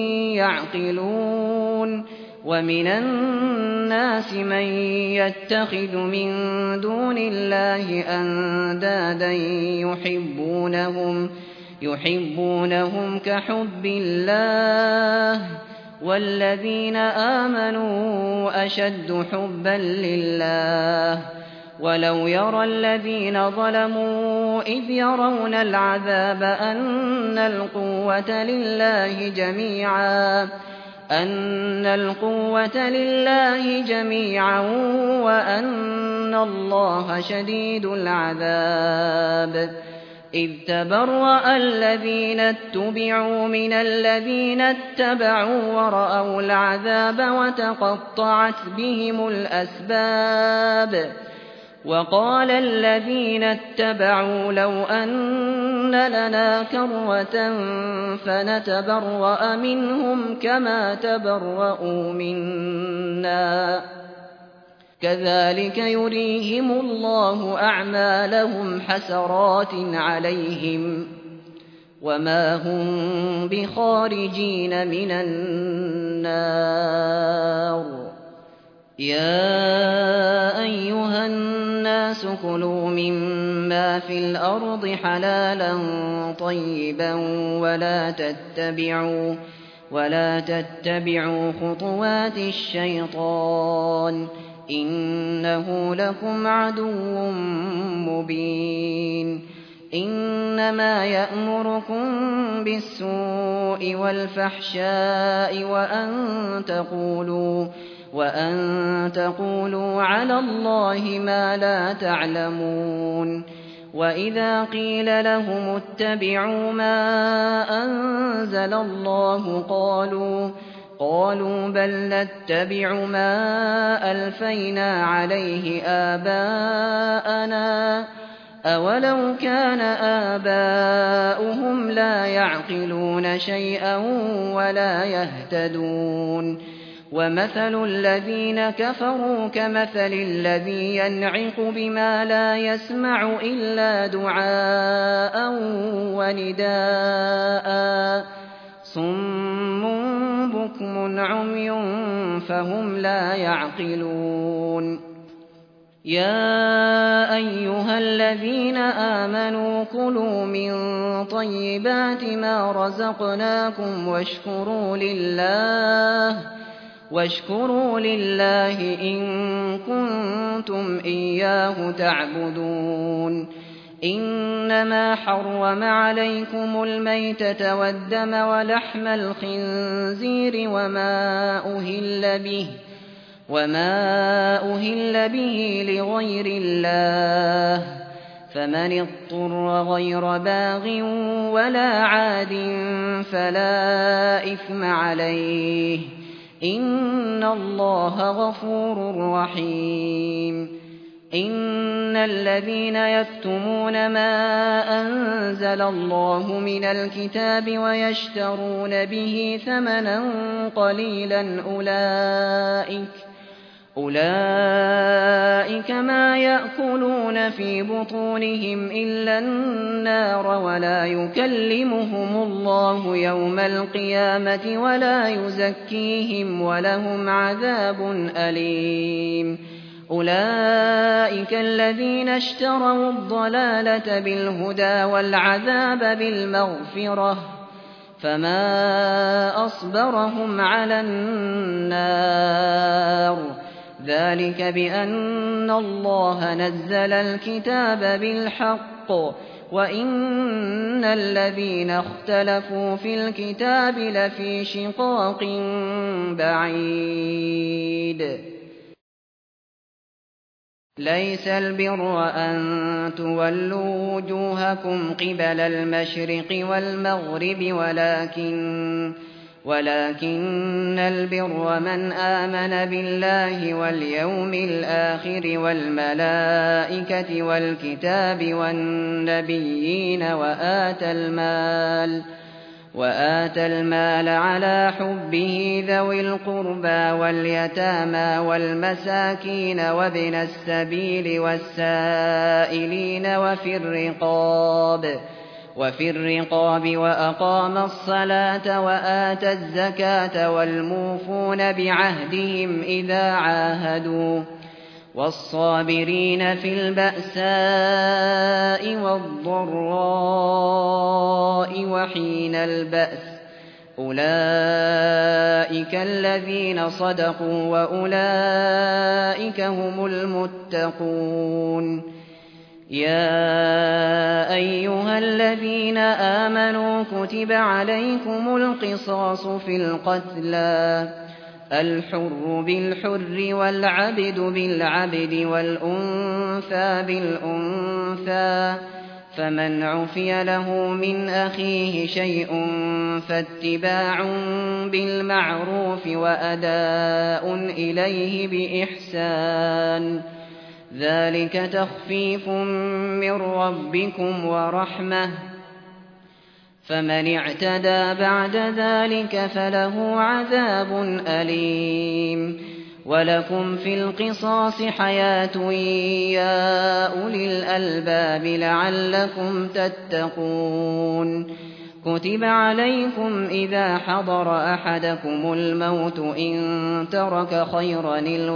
يعقلون ومن الناس من يتخذ من دون الله أندادا يحبونهم كحب الله والذين آمنوا أشد حبا لله ولو يرى الذين ظلموا إذ يرون العذاب أن القوة لله جميعا وأن الله شديد العذاب إذ تبرأ الذين اتبعوا من الذين اتبعوا ورأوا العذاب وتقطعت بهم الأسباب وقال الذين اتبعوا لو أن لنا كرة فنتبرأ منهم كما تبرؤوا منا كذلك يريهم الله أعمالهم حسرات عليهم وما هم بخارجين من النار يا أيها الناس كلوا مما في الأرض حلالا طيبا ولا تتبعوا خطوات الشيطان إنه لكم عدو مبين إنما يأمركم بالسوء والفحشاء وأن تقولوا على الله ما لا تعلمون وإذا قيل لهم اتبعوا ما أنزل الله قالوا بل نتبع ما ألفينا عليه آباءنا أولو كان آباؤهم لا يعقلون شيئا ولا يهتدون ومثل الذين كفروا كمثل الذي ينعق بما لا يسمع إلا دعاء ونداء صم بكم عمي فهم لا يعقلون يا أيها الذين آمنوا كلوا من طيبات ما رزقناكم واشكروا لله إن كنتم إياه تعبدون إنما حرم عليكم الميتة والدم ولحم الخنزير وما أهل به لغير الله فمن اضطر غير باغ ولا عاد فلا إثم عليه إن الله غفور رحيم إن الذين يكتمون ما أنزل الله من الكتاب ويشترون به ثمنا قليلا أولئك ما يأكلون في بطونهم إلا النار ولا يكلمهم الله يوم القيامة ولا يزكيهم ولهم عذاب أليم أولئك الذين اشتروا الضلالة بالهدى والعذاب بالمغفرة فما أصبرهم على النار ذلك بأن الله نزل الكتاب بالحق وإن الذين اختلفوا في الكتاب لفي شقاق بعيد ليس البر أن تولوا وجوهكم قبل المشرق والمغرب ولكن البر من آمن بالله واليوم الآخر والملائكة والكتاب والنبيين وآتى المال على حبه ذوي القربى واليتامى والمساكين وابن السبيل والسائلين وفي الرقاب وأقام الصلاة وآتى الزكاة والموفون بعهدهم إذا عاهدوا والصابرين في البأساء والضراء وحين البأس أولئك الذين صدقوا وأولئك هم المتقون يا أيها الذين آمنوا كتب عليكم القصاص في القتلى الحر بالحر والعبد بالعبد والأنثى بالأنثى فمن عفي له من أخيه شيء فاتباع بالمعروف وأداء إليه بإحسان ذلك تخفيف من ربكم ورحمة فمن اعتدى بعد ذلك فله عذاب أليم ولكم في القصاص حياة يا أولي الألباب لعلكم تتقون كتب عليكم إذا حضر أحدكم الموت إن ترك خيرا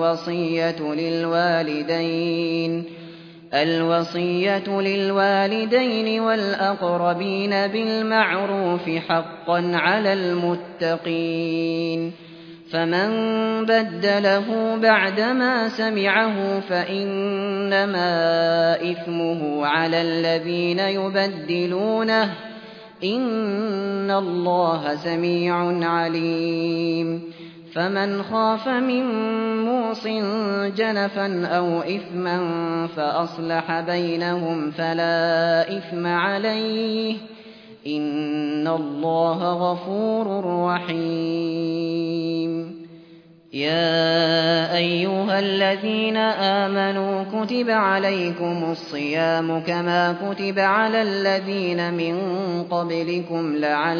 الوصية للوالدين والأقربين بالمعروف حقا على المتقين فمن بدله بعدما سمعه فإنما إثمه على الذين يبدلونه إن الله سميع عليم فمن خاف من موص جنفا أو إثما فأصلح بينهم فلا إثم عليه إن الله غفور رحيم. يا أيها الذين آمنوا كتب عليكم الصيام كما كتب على الذين من قبلكم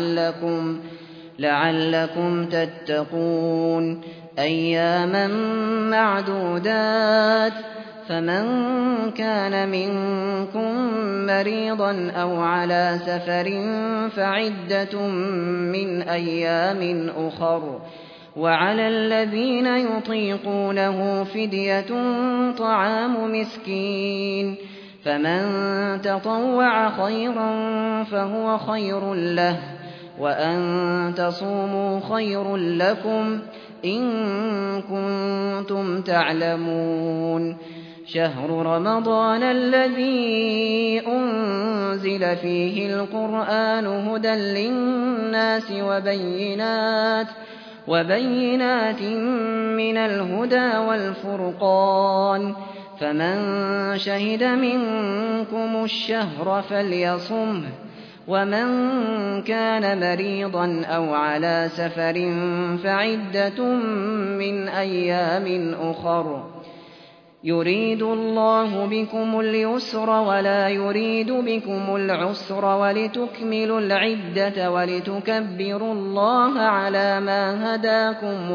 لعلكم تتقون أياما معدودات فمن كان منكم مريضا أو على سفر فعدة من أيام أخر وعلى الذين يطيقونه فدية طعام مسكين فمن تطوع خيرا فهو خير له وأن تصوموا خير لكم إن كنتم تعلمون. شهر رمضان الذي أنزل فيه القرآن هدى للناس وبينات من الهدى والفرقان فمن شهد منكم الشهر فليصمه ومن كان مريضا أو على سفر فعدة من أيام أخر يريد الله بكم اليسر ولا يريد بكم العسر ولتكملوا العدة ولتكبروا الله على ما هداكم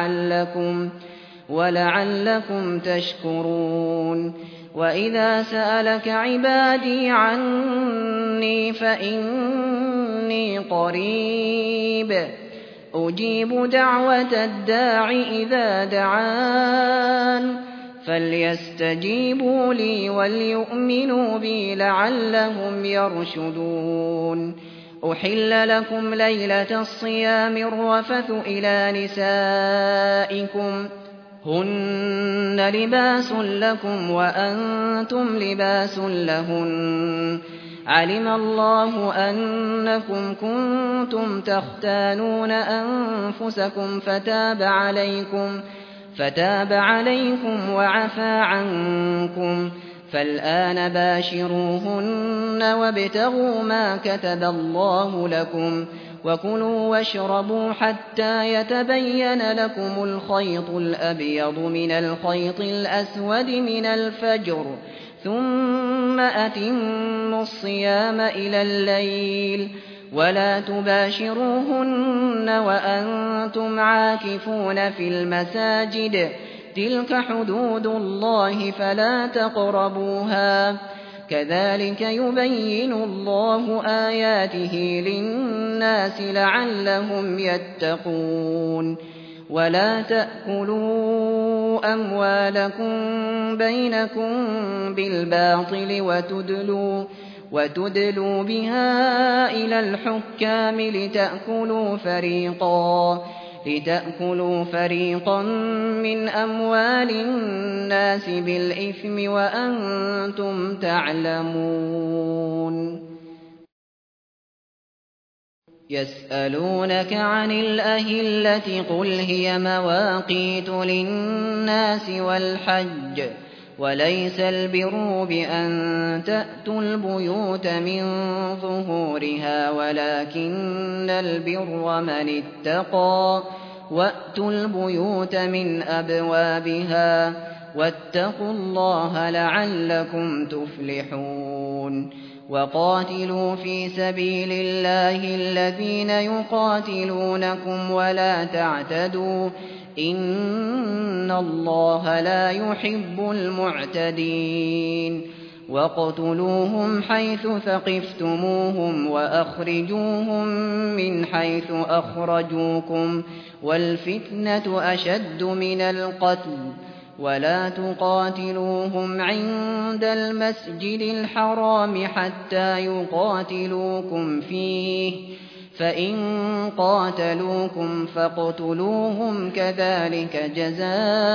ولعلكم تشكرون. وإذا سألك عبادي عني فإني قريب أجيب دعوة الداع إذا دعان فليستجيبوا لي وليؤمنوا بي لعلهم يرشدون. أحل لكم ليلة الصيام الرفث إلى نسائكم هن لباس لكم وأنتم لباس لهن علم الله أنكم كنتم تختانون أنفسكم فتاب عليكم وعفى عنكم فالآن باشروهن وابتغوا ما كتب الله لكم وكلوا واشربوا حتى يتبين لكم الخيط الأبيض من الخيط الأسود من الفجر ثم أتموا الصيام إلى الليل ولا تباشروهن وأنتم عاكفون في المساجد تلك حدود الله فلا تقربوها كذلك يبين الله آياته للناس لعلهم يتقون. ولا تأكلوا أموالكم بينكم بالباطل وتدلوا بها إلى الحكام لتأكلوا فريقا من أموال الناس بالإثم وأنتم تعلمون. يسألونك عن الأهلة قل هي مواقيت للناس والحج وليس البر بأن تأتوا البيوت من ظهورها ولكن البر من اتقى وأتوا البيوت من أبوابها واتقوا الله لعلكم تفلحون. وقاتلوا في سبيل الله الذين يقاتلونكم ولا تعتدوا إن الله لا يحب المعتدين. واقتلوهم حيث ثقفتموهم وأخرجوهم من حيث أخرجوكم والفتنة أشد من القتل ولا تقاتلوهم عند المسجد الحرام حتى يقاتلوكم فيه فإن قاتلوكم فاقتلوهم كذلك جزاء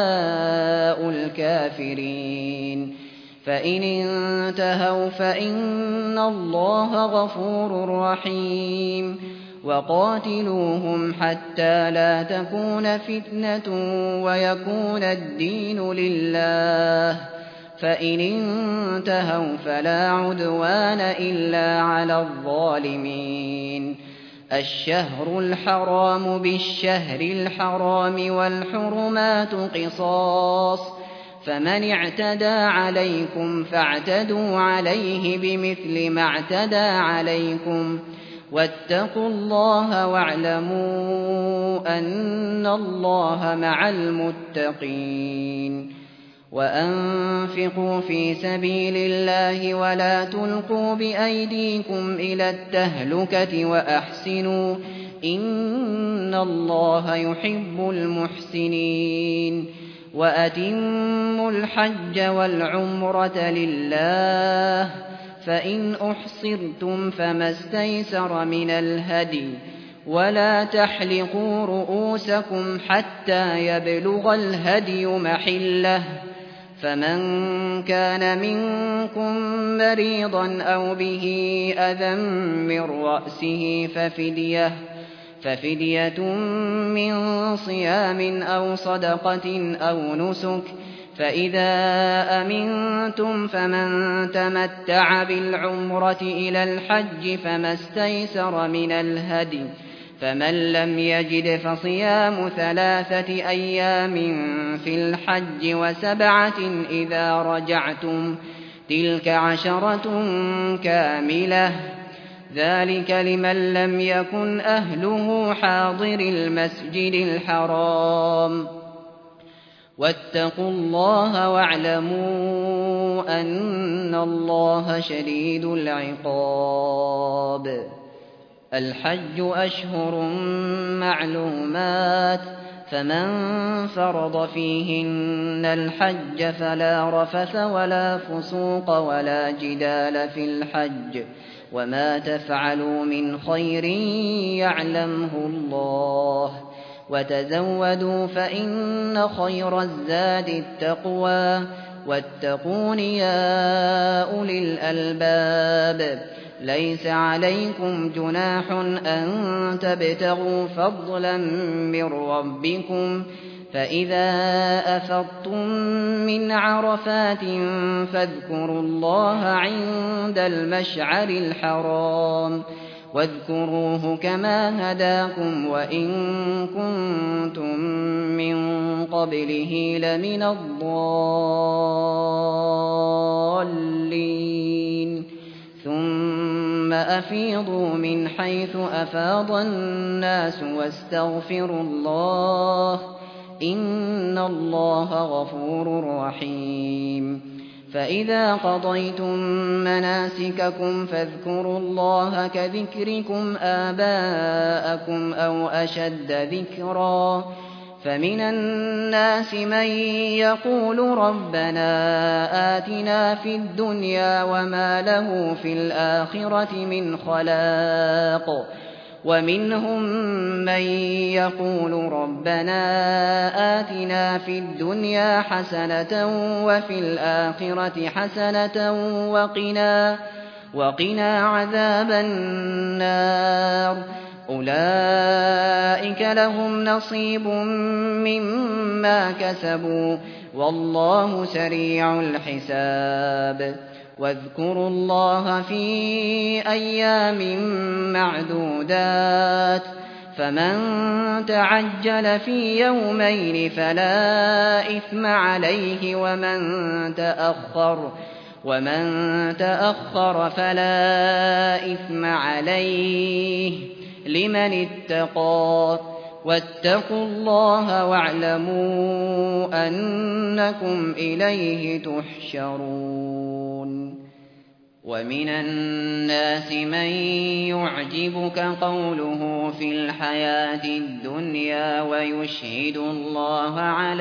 الكافرين. فإن انتهوا فإن الله غفور رحيم. وقاتلوهم حتى لا تكون فتنة ويكون الدين لله، فإن انتهوا فلا عدوان إلا على الظالمين. الشهر الحرام بالشهر الحرام والحرمات قصاص، فمن اعتدى عليكم فاعتدوا عليه بمثل ما اعتدى عليكم، واتقوا الله واعلموا أن الله مع المتقين. وأنفقوا في سبيل الله ولا تلقوا بأيديكم إلى التهلكة وأحسنوا إن الله يحب المحسنين. وأتموا الحج والعمرة لله، فإن أحصرتم فما استيسر من الهدي، ولا تحلقوا رؤوسكم حتى يبلغ الهدي محله، فمن كان منكم مريضا أو به أذى من رأسه ففدية من صيام أو صدقة أو نسك، فإذا أمنتم فمن تمتع بالعمرة إلى الحج فما استيسر من الهدي، فمن لم يجد فصيام 3 أيام في الحج و7 إذا رجعتم، تلك 10 كاملة، ذلك لمن لم يكن أهله حاضر المسجد الحرام. واتقوا الله واعلموا أن الله شديد العقاب. الحج أشهر معلومات، فمن فرض فيهن الحج فلا رفث ولا فسوق ولا جدال في الحج، وما تفعلوا من خير يعلمه الله، وتزودوا فإن خير الزاد التقوى، واتقون يا أولي الألباب. ليس عليكم جناح أن تبتغوا فضلا من ربكم، فإذا أفضتم من عرفات فاذكروا الله عند المشعر الحرام، واذكروه كما هداكم وإن كنتم من قبله لمن الضالين. ثم أفيضوا من حيث أفاض الناس واستغفروا الله إن الله غفور رحيم. فإذا قضيتم مناسككم فاذكروا الله كذكركم آباءكم أو أشد ذكرا، فمن الناس من يقول ربنا آتنا في الدنيا وما له في الآخرة من خلاق، ومنهم من يقول ربنا آتنا في الدنيا حسنة وفي الآخرة حسنة وقنا عذاب النار. أولئك لهم نصيب مما كسبوا والله سريع الحساب. واذكروا الله في أيام معدودات، فمن تعجل في يومين فلا إثم عليه، ومن تأخر فلا إثم عليه لمن اتقى. واتقوا الله واعلموا أنكم إليه تحشرون. ومن الناس من يعجبك قوله في الحياة الدنيا ويشهد الله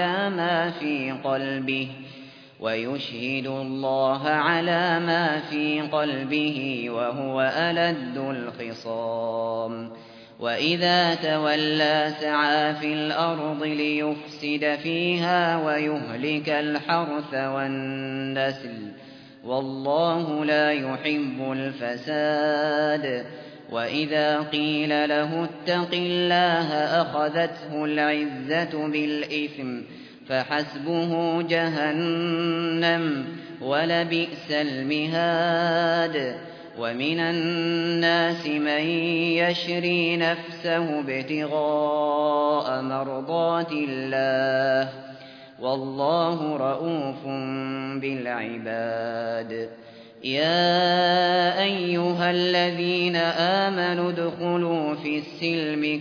على ما في قلبه وهو ألد الخصام. وإذا تولى سعى في الأرض ليفسد فيها ويهلك الحرث والنسل، والله لا يحب الفساد. وإذا قيل له اتق الله أخذته العزة بالإثم فحسبه جهنم ولبئس المهاد. ومن الناس من يشري نفسه ابتغاء مرضات الله والله رءوف بالعباد. يا أيها الذين آمنوا ادخلوا في السلم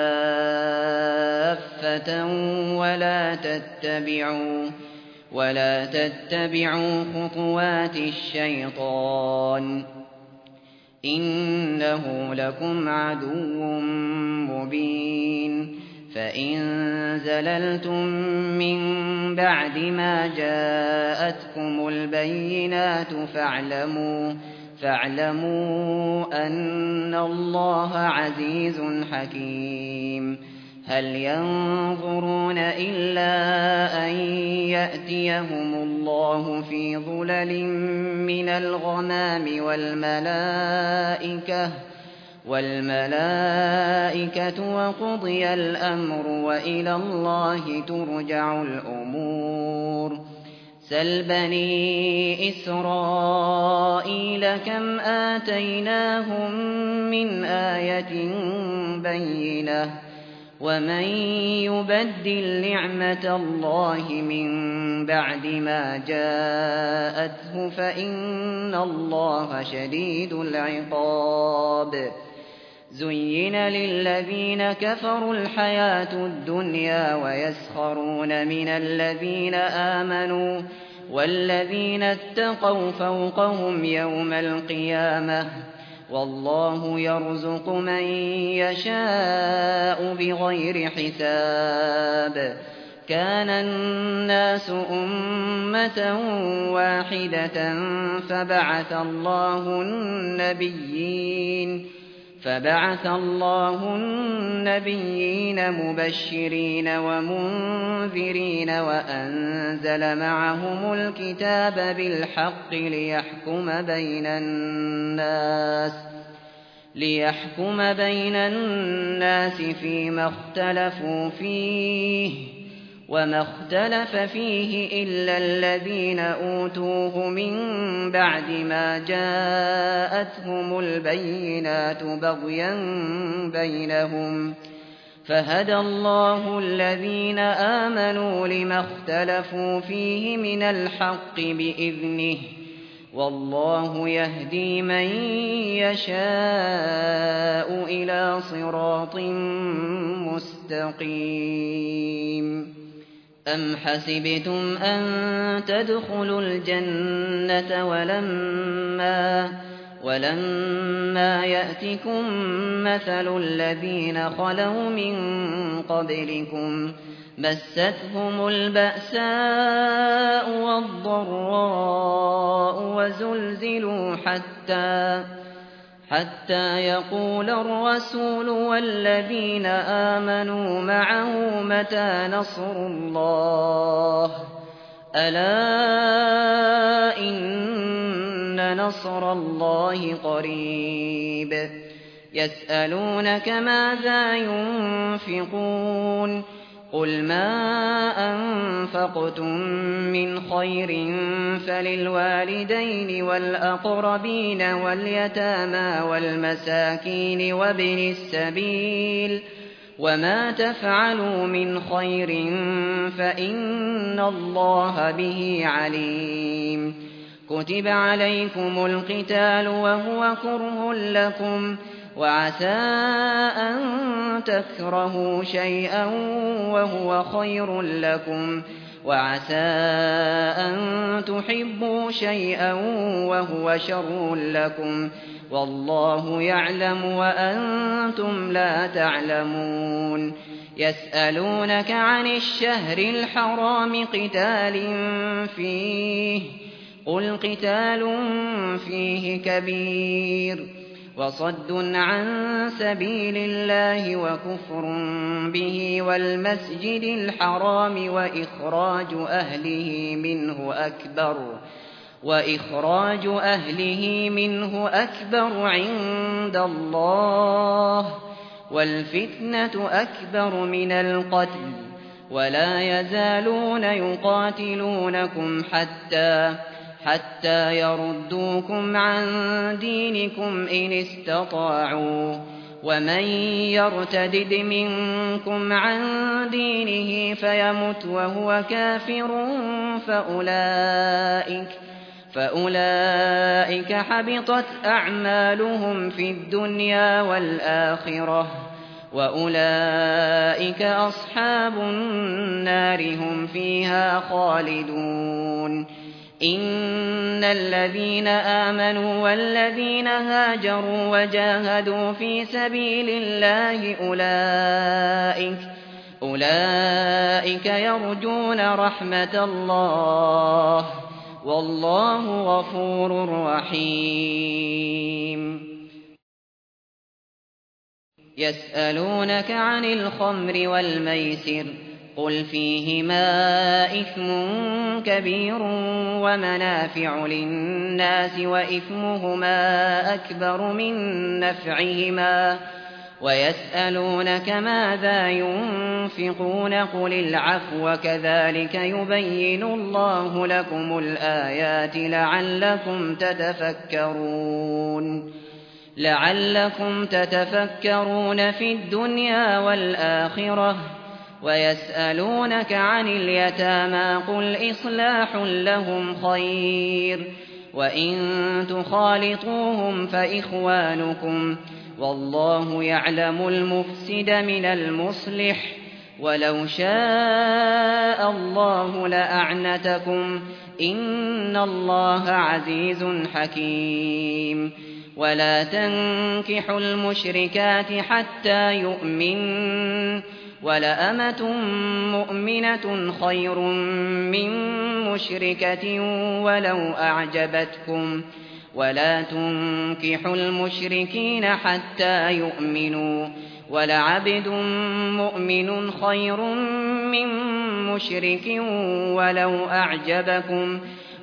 كافة ولا تتبعوا خطوات الشيطان إنه لكم عدو مبين. فإن زللتم من بعد ما جاءتكم البينات فاعلموا أن الله عزيز حكيم. هل ينظرون إلا أن يأتيهم الله في ظلل من الغمام والملائكة وقضي الأمر وإلى الله ترجع الأمور. سل بني إسرائيل كم آتيناهم من آية بينة ومن يبدل نعمة الله من بعد ما جاءته فإن الله شديد العقاب. زين للذين كفروا الحياة الدنيا ويسخرون من الذين آمنوا والذين اتقوا فوقهم يوم القيامة والله يرزق من يشاء بغير حساب. كان الناس أمة واحدة فبعث الله النبيين مبشرين ومنذرين وأنزل معهم الكتاب بالحق ليحكم بين الناس فيما اختلفوا فيه وما اختلف فيه إلا الذين أوتوه من بعد ما جاءتهم البينات بغيا بينهم فهدى الله الذين آمنوا لما اختلفوا فيه من الحق بإذنه والله يهدي من يشاء إلى صراط مستقيم. أم حسبتم أن تدخلوا الجنة ولما يأتكم مثل الذين خلوا من قبلكم مستهم البأساء والضراء وزلزلوا حتى يقول الرسول والذين آمنوا معه متى نصر الله ألا إن نصر الله قريب. يسألونك ماذا ينفقون قل ما أنفقتم من خير فللوالدين والأقربين واليتامى والمساكين وابن السبيل وما تفعلوا من خير فإن الله به عليم. كتب عليكم القتال وهو كره لكم وعسى أن تكرهوا شيئا وهو خير لكم وعسى أن تحبوا شيئا وهو شر لكم والله يعلم وأنتم لا تعلمون. يسألونك عن الشهر الحرام قتال فيه قل قتال فيه كبير وصد عن سبيل الله وكفر به والمسجد الحرام وإخراج أهله منه أكبر وإخراج أهله منه أكبر عند الله والفتنة أكبر من القتل ولا يزالون يقاتلونكم حتى يردوكم عن دينكم إن استطاعوا ومن يرتدد منكم عن دينه فيمت وهو كافر فأولئك حبطت أعمالهم في الدنيا والآخرة وأولئك أصحاب النار هم فيها خالدون إن الذين آمنوا والذين هاجروا وجاهدوا في سبيل الله أولئك يرجون رحمة الله والله غفور رحيم يسألونك عن الخمر والميسر قل فيهما إثم كبير ومنافع للناس وإثمهما أكبر من نفعهما ويسألونك ماذا ينفقون قل العفو كذلك يبين الله لكم الآيات لعلكم تتفكرون في الدنيا والآخرة ويسألونك عن اليتامى قل إصلاح لهم خير وإن تخالطوهم فإخوانكم والله يعلم المفسد من المصلح ولو شاء الله لأعنتكم إن الله عزيز حكيم ولا تنكحوا المشركات حتى يؤمنوا ولأمة مؤمنة خير من مشركة ولو أعجبتكم ولا تنكحوا المشركين حتى يؤمنوا ولعبد مؤمن خير من مشرك ولو أعجبكم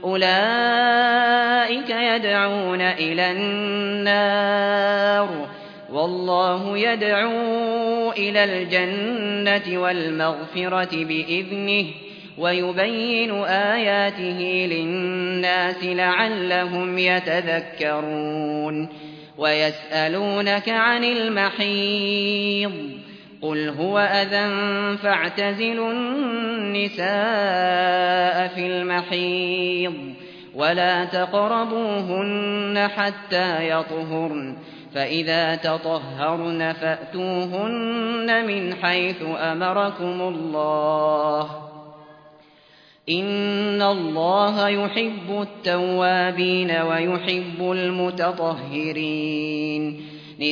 أولئك يدعون إلى النار والله يدعو إلى الجنة والمغفرة بإذنه ويبين آياته للناس لعلهم يتذكرون ويسألونك عن المحيض قل هو أذى فاعتزلوا النساء في المحيض ولا تقربوهن حتى يطهرن فإذا تطهرن فأتوهن من حيث أمركم الله إن الله يحب التوابين ويحب المتطهرين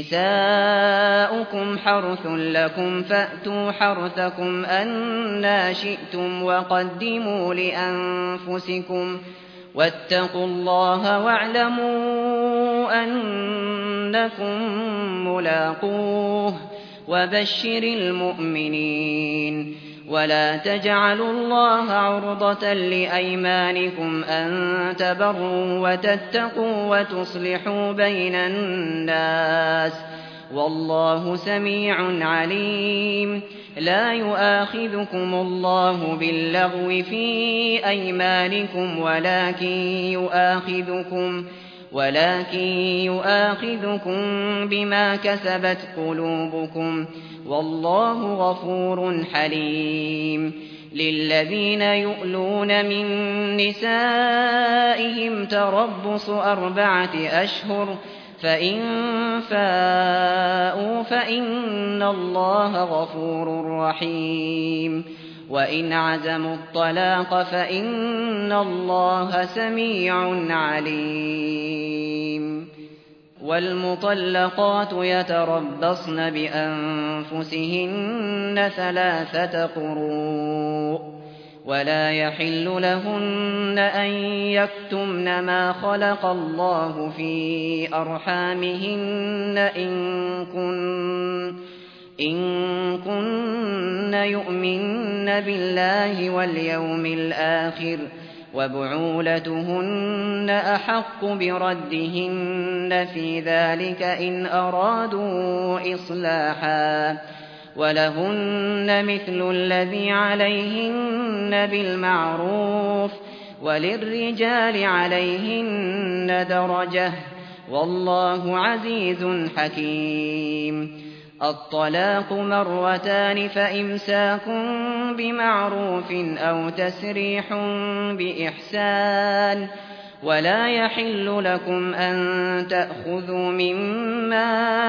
نساؤكم حرث لكم فأتوا حرثكم أنى شئتم وقدموا لأنفسكم واتقوا الله واعلموا أنكم ملاقوه وبشر المؤمنين ولا تجعلوا الله عرضة لأيمانكم أن تبروا وتتقوا وتصلحوا بين الناس والله سميع عليم لا يؤاخذكم الله باللغو في أيمانكم ولكن يؤاخذكم بما كسبت قلوبكم والله غفور حليم للذين يؤلون من نسائهم تربص 4 أشهر فإن فاءوا فإن الله غفور رحيم وإن عزموا الطلاق فإن الله سميع عليم والمطلقات يتربصن بأنفسهن 3 قروء ولا يحل لهن أن يكتمن ما خلق الله في أرحامهن إن كن يؤمن بالله واليوم الآخر وبعولتهن أحق بردهن في ذلك إن أرادوا إصلاحا ولهن مثل الذي عليهن بالمعروف وللرجال عليهن درجة والله عزيز حكيم الطلاق مرتان فإمساك بمعروف أو تسريح بإحسان ولا يحل لكم أن تأخذوا مما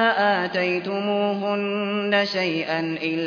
آتيتموهن شيئا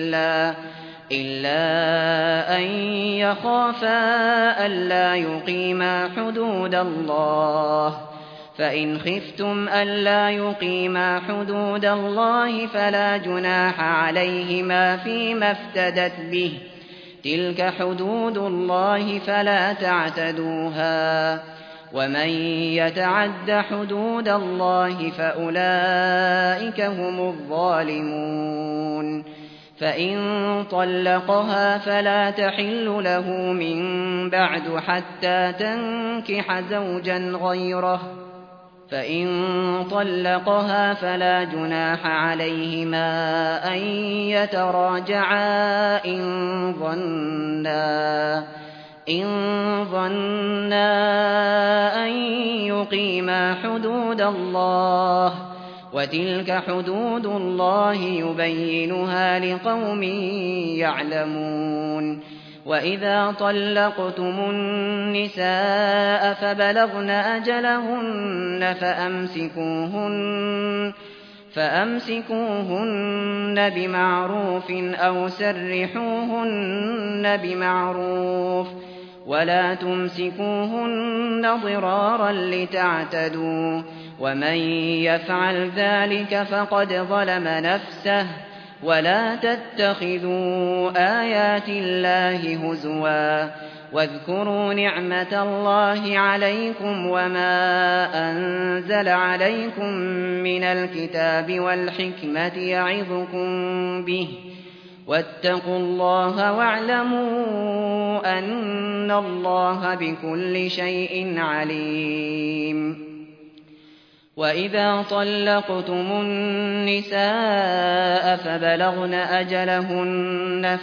إلا أن يخافا ألا يقيما حدود الله فإن خفتم ألا يقيما حدود الله فلا جناح عليهما فيما افتدت به تلك حدود الله فلا تعتدوها ومن يتعد حدود الله فأولئك هم الظالمون فإن طلقها فلا تحل له من بعد حتى تنكح زوجا غيره فإن طلقها فلا جناح عليهما أن يتراجعا إن ظنا أن يقيما حدود الله وتلك حدود الله يبينها لقوم يعلمون وإذا طلقتم النساء فبلغن أجلهن فأمسكوهن بمعروف أو سرحوهن بمعروف ولا تمسكوهن ضرارا لتعتدوا ومن يفعل ذلك فقد ظلم نفسه ولا تتخذوا آيات الله هزوا واذكروا نعمة الله عليكم وما أنزل عليكم من الكتاب والحكمة يعظكم به واتقوا الله واعلموا أن الله بكل شيء عليم وإذا طلقتم النساء فبلغن أجلهن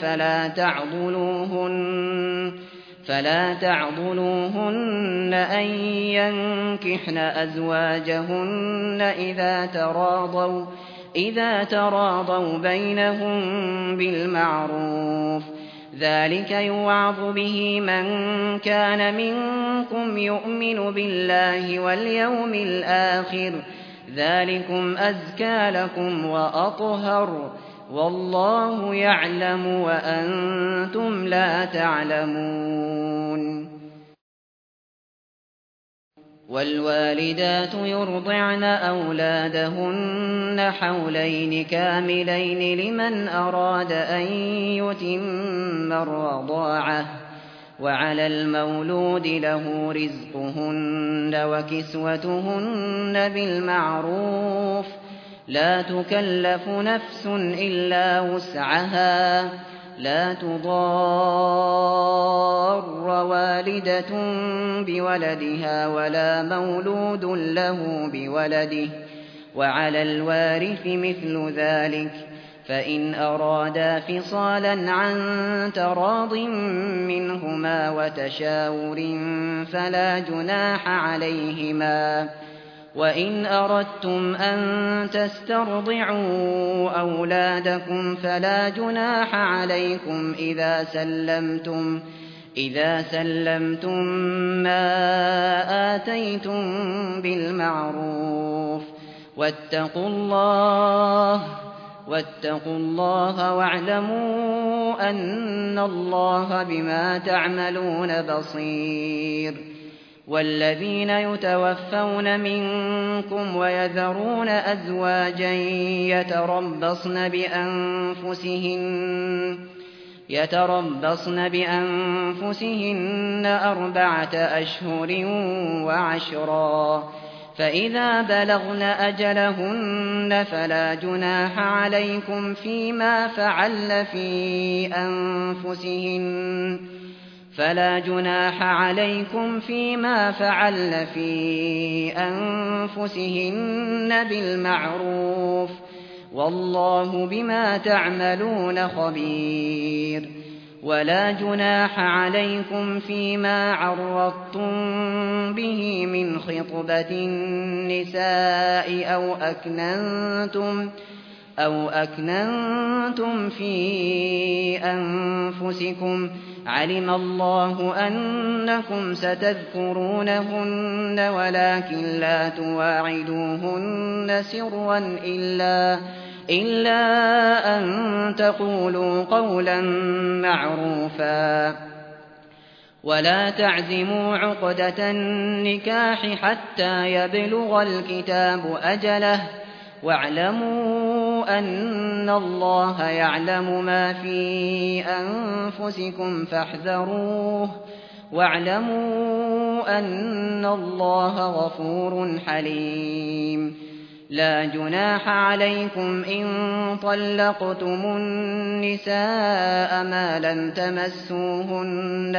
فلا تعضلوهن أن ينكحن أزواجهن إذا تراضوا بينهم بالمعروف ذلك يوعظ به من كان منكم يؤمن بالله واليوم الآخر ذلكم أزكى لكم وأطهر والله يعلم وأنتم لا تعلمون والوالدات يرضعن أولادهن حولين كاملين لمن أراد أن يتم الرضاعة وعلى المولود له رزقهن وكسوتهن بالمعروف لا تكلف نفس إلا وسعها لا تضار والدة بولدها ولا مولود له بولده وعلى الوارث مثل ذلك فإن أرادا فصالا عن تراض منهما وتشاور فلا جناح عليهما وإن أردتم أن تسترضعوا أولادكم فلا جناح عليكم إذا سلمتم ما آتيتم بالمعروف واتقوا الله واعلموا أن الله بما تعملون بصير والذين يتوفون منكم ويذرون أزواجا يتربصن بأنفسهن 4 أشهر وعشرا فإذا بلغن أجلهن فلا جناح عليكم فيما فعلن في فلا جناح عليكم فيما فعلن في أنفسهن بالمعروف والله بما تعملون خبير. ولا جناح عليكم فيما عرضتم به من خطبة النساء أو أكننتم في أنفسكم علم الله أنكم ستذكرونهن ولكن لا تواعدوهن سرا إلا أن تقولوا قولا معروفا ولا تعزموا عقدة النكاح حتى يبلغ الكتاب أجله واعلموا أن الله يعلم ما في أنفسكم فاحذروه واعلموا أن الله غفور حليم. لا جناح عليكم إن طلقتم النساء ما لم تمسوهن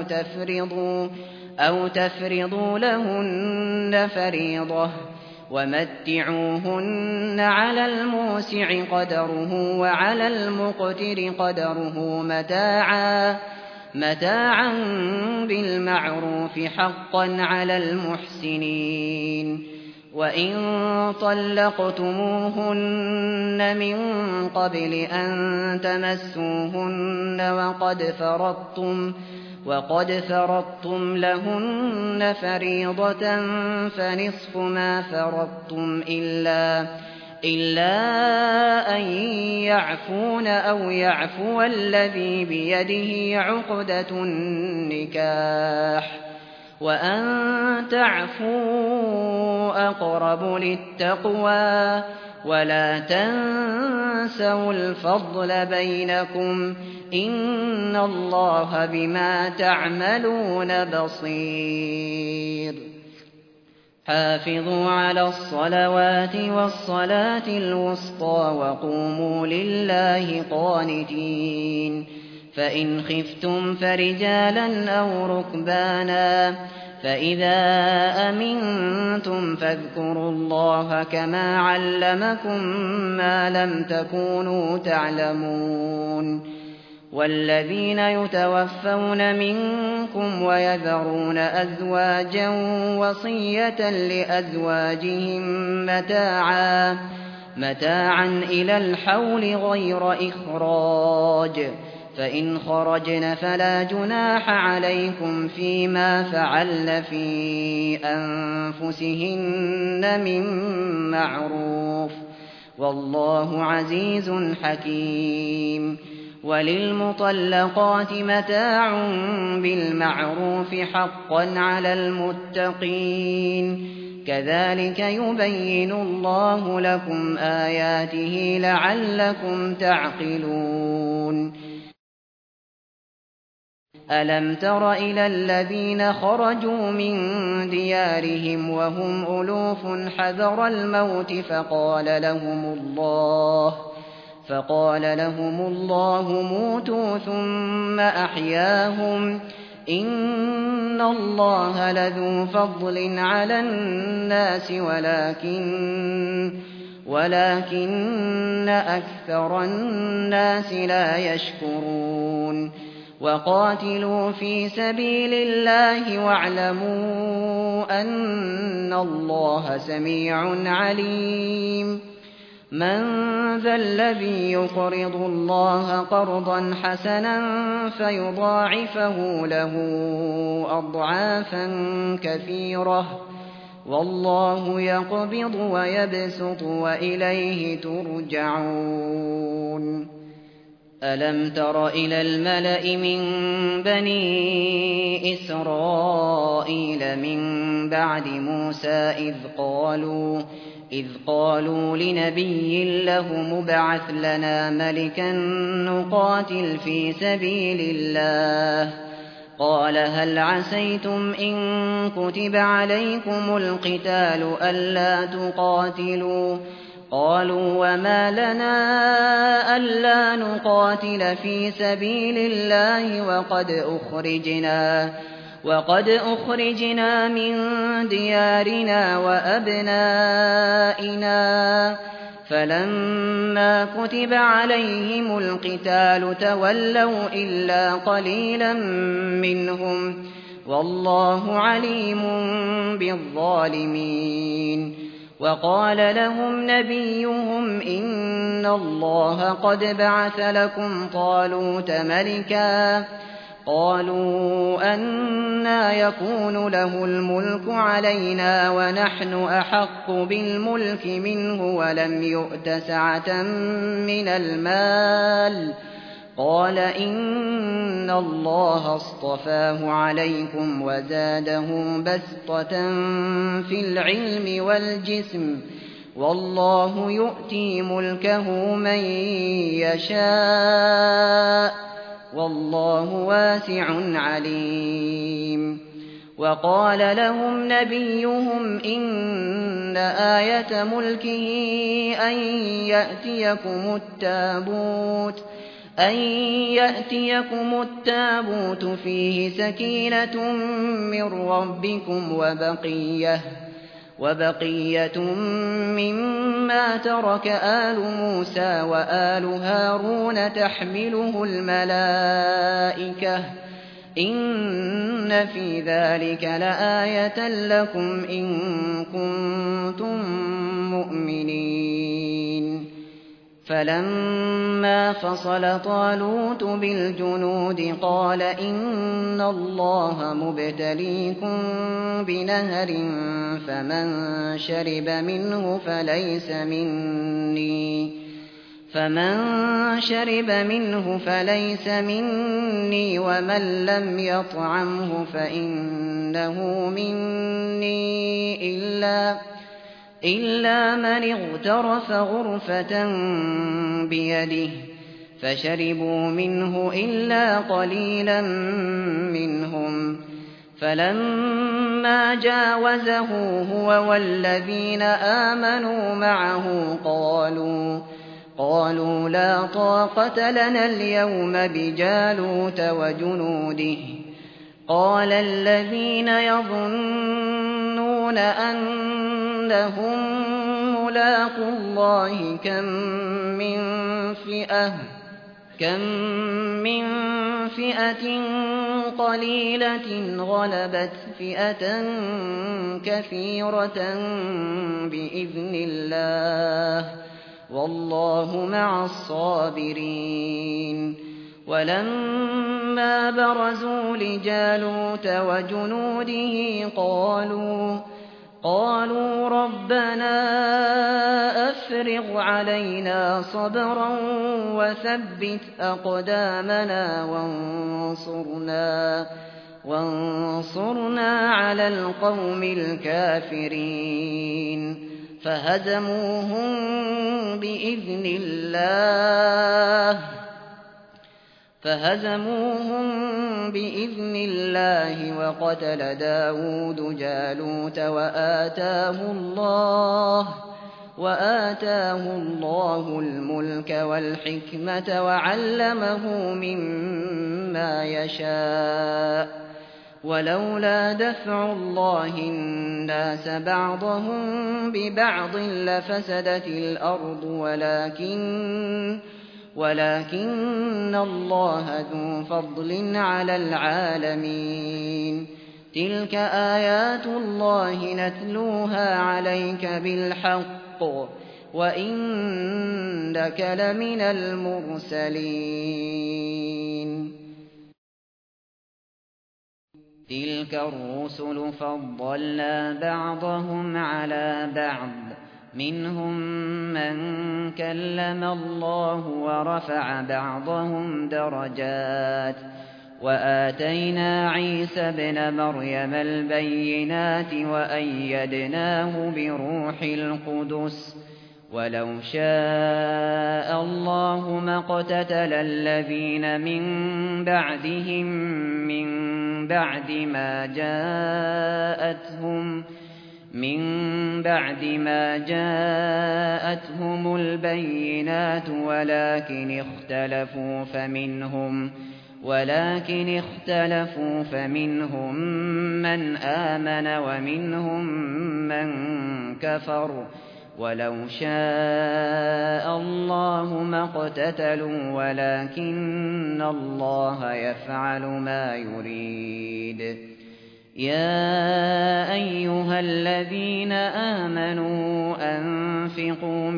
أو تفرضوا لهن فريضة ومتعوهن على الموسع قدره وعلى المقتر قدره متاعا بالمعروف حقا على المحسنين. وإن طلقتموهن من قبل أن تمسوهن وقد فرضتم لهن فريضة فنصف ما فرضتم إلا أن يعفون أو يعفو الذي بيده عقدة النكاح وأن تعفوا أقرب للتقوى ولا تنسوا الفضل بينكم إن الله بما تعملون بصير. حافظوا على الصلوات والصلاة الوسطى وقوموا لله قانتين. فإن خفتم فرجالا أو ركبانا فإذا أمنتم فاذكروا الله كما علمكم ما لم تكونوا تعلمون. والذين يتوفون منكم ويذرون أزواجا وصية لأزواجهم متاعا إلى الحول غير إخراج فإن خرجن فلا جناح عليكم فيما فعلن في أنفسهن من معروف والله عزيز حكيم. وللمطلقات متاع بالمعروف حقا على المتقين كذلك يبين الله لكم آياته لعلكم تعقلون. ألم تر إلى الذين خرجوا من ديارهم وهم ألوف حذر الموت فقال لهم الله موتوا ثم أحياهم إن الله لذو فضل على الناس ولكن أكثر الناس لا يشكرون. وقاتلوا في سبيل الله واعلموا أن الله سميع عليم. من ذا الذي يقرض الله قرضا حسنا فيضاعفه له أضعافا كثيرة والله يقبض ويبسط وإليه ترجعون. ألم تر إلى الملأ من بني إسرائيل من بعد موسى إذ قالوا لنبي له مبعث لنا ملكا نقاتل في سبيل الله قال هل عسيتم إن كتب عليكم القتال ألا تقاتلوا قالوا وما لنا ألا نقاتل في سبيل الله وقد أخرجنا من ديارنا وأبنائنا فلما كتب عليهم القتال تولوا إلا قليلا منهم والله عليم بالظالمين وقال لهم نبيهم إن الله قد بعث لكم طالوت ملكا قالوا أنى يكون له الملك علينا ونحن أحق بالملك منه ولم يؤت سعة من المال قال إن الله اصطفاه عليكم وزاده بسطة في العلم والجسم والله يؤتي ملكه من يشاء والله واسع عليم وقال لهم نبيهم إن آية ملكه أن يأتيكم التابوت فيه سكينة من ربكم وبقية مما ترك آل موسى وآل هارون تحمله الملائكة إن في ذلك لآية لكم إن كنتم مؤمنين فلما فصل طالوت بالجنود قال إن الله مبتليكم بنهر فمن شرب منه فليس مني ومن لم يطعمه فإنه مني إلا من اغترف غرفة بيده فشربوا منه إلا قليلا منهم فلما جاوزه هو والذين آمنوا معه قالوا لا طاقة لنا اليوم بجالوت وجنوده قال الذين يظنون أنهم ملاقو الله كم من فئة قليلة غلبت فئة كثيرة بإذن الله والله مع الصابرين ولما برزوا لجالوت وجنوده قالوا ربنا أفرغ علينا صبرا وثبت أقدامنا وانصرنا على القوم الكافرين فهزموهم بإذن الله وقتل داود جالوت وآتاه الله الملك والحكمة وعلمه مما يشاء ولولا دفع الله الناس بعضهم ببعض لفسدت الأرض ولكن الله ذو فضل على العالمين تلك آيات الله نتلوها عليك بالحق وإنك لمن المرسلين تلك الرسل فضلنا بعضهم على بعض منهم من كلم الله ورفع بعضهم درجات وآتينا عيسى ابن مريم البينات وأيدناه بروح القدس ولو شاء الله ما اقتتل الذين من بعدهم من بعد ما جاءتهم من بعد ما جاءتهم البينات ولكن اختلفوا فمنهم من آمن ومنهم من كفر ولو شاء الله ما اقتتلوا ولكن الله يفعل ما يريد. يا أيها الذين آمنوا أنفقوا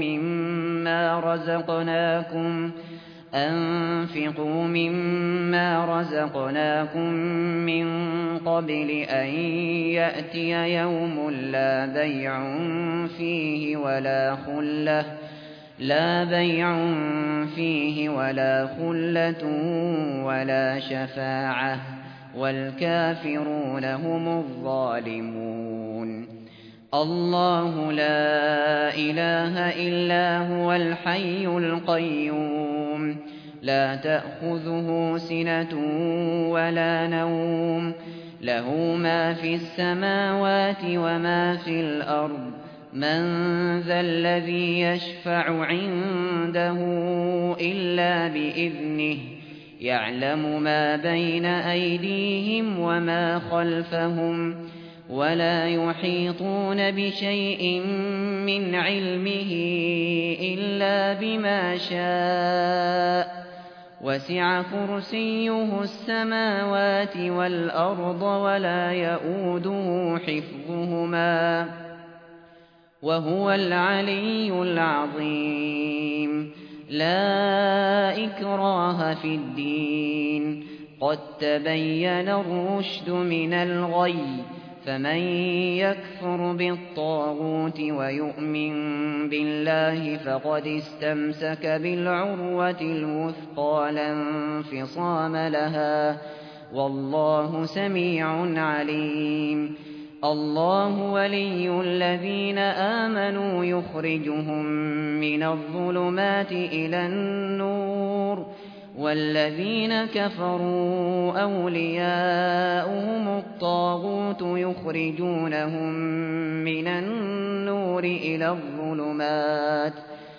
مما رزقناكم من قبل أن يأتي يوم لا بيع فيه ولا خلة ولا شفاعة والكافرون هم الظالمون. الله لا إله إلا هو الحي القيوم لا تأخذه سنة ولا نوم له ما في السماوات وما في الأرض من ذا الذي يشفع عنده إلا بإذنه يعلم ما بين أيديهم وما خلفهم ولا يحيطون بشيء من علمه إلا بما شاء وسع كرسيه السماوات والأرض ولا يؤوده حفظهما وهو العلي العظيم. لا إكراه في الدين قد تبين الرشد من الغي فمن يكفر بالطاغوت ويؤمن بالله فقد استمسك بالعروة الوثقى لا انفصام لها والله سميع عليم. الله ولي الذين آمنوا يخرجهم من الظلمات إلى النور والذين كفروا أولياؤهم الطاغوت يخرجونهم من النور إلى الظلمات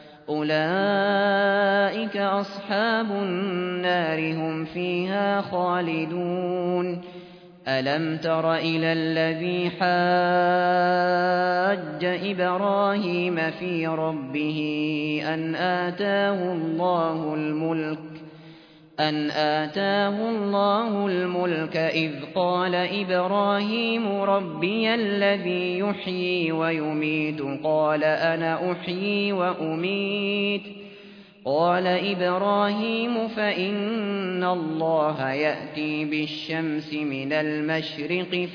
أولئك أصحاب النار هم فيها خالدون. ألم تر إلى الذي حاج إبراهيم في ربه أن آتاه الله الملك إذ قال إبراهيم ربي الذي يحيي ويميت قال أنا أحيي وأميت قال إبراهيم فإن الله يأتي بالشمس من المشرق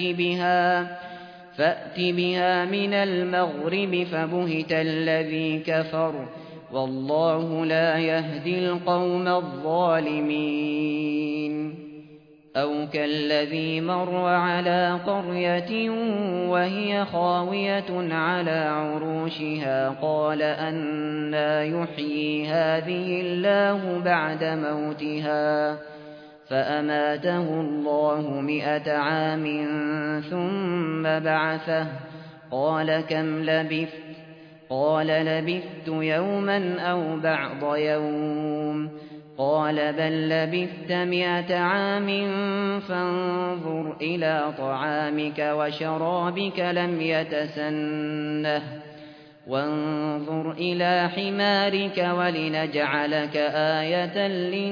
فأت بها من المغرب فبهت الذي كفر والله لا يهدي القوم الظالمين. أو كالذي مر على قرية وهي خاوية على عروشها قال أنى يحيي هذه الله بعد موتها فأماته الله 100 عام ثم بعثه قال كم لبثت قال لبثت يوما أو بعض يوم قال بل لبثت 100 عام فانظر إلى طعامك وشرابك لم يتسنه وانظر إلى حمارك ولنجعلك آية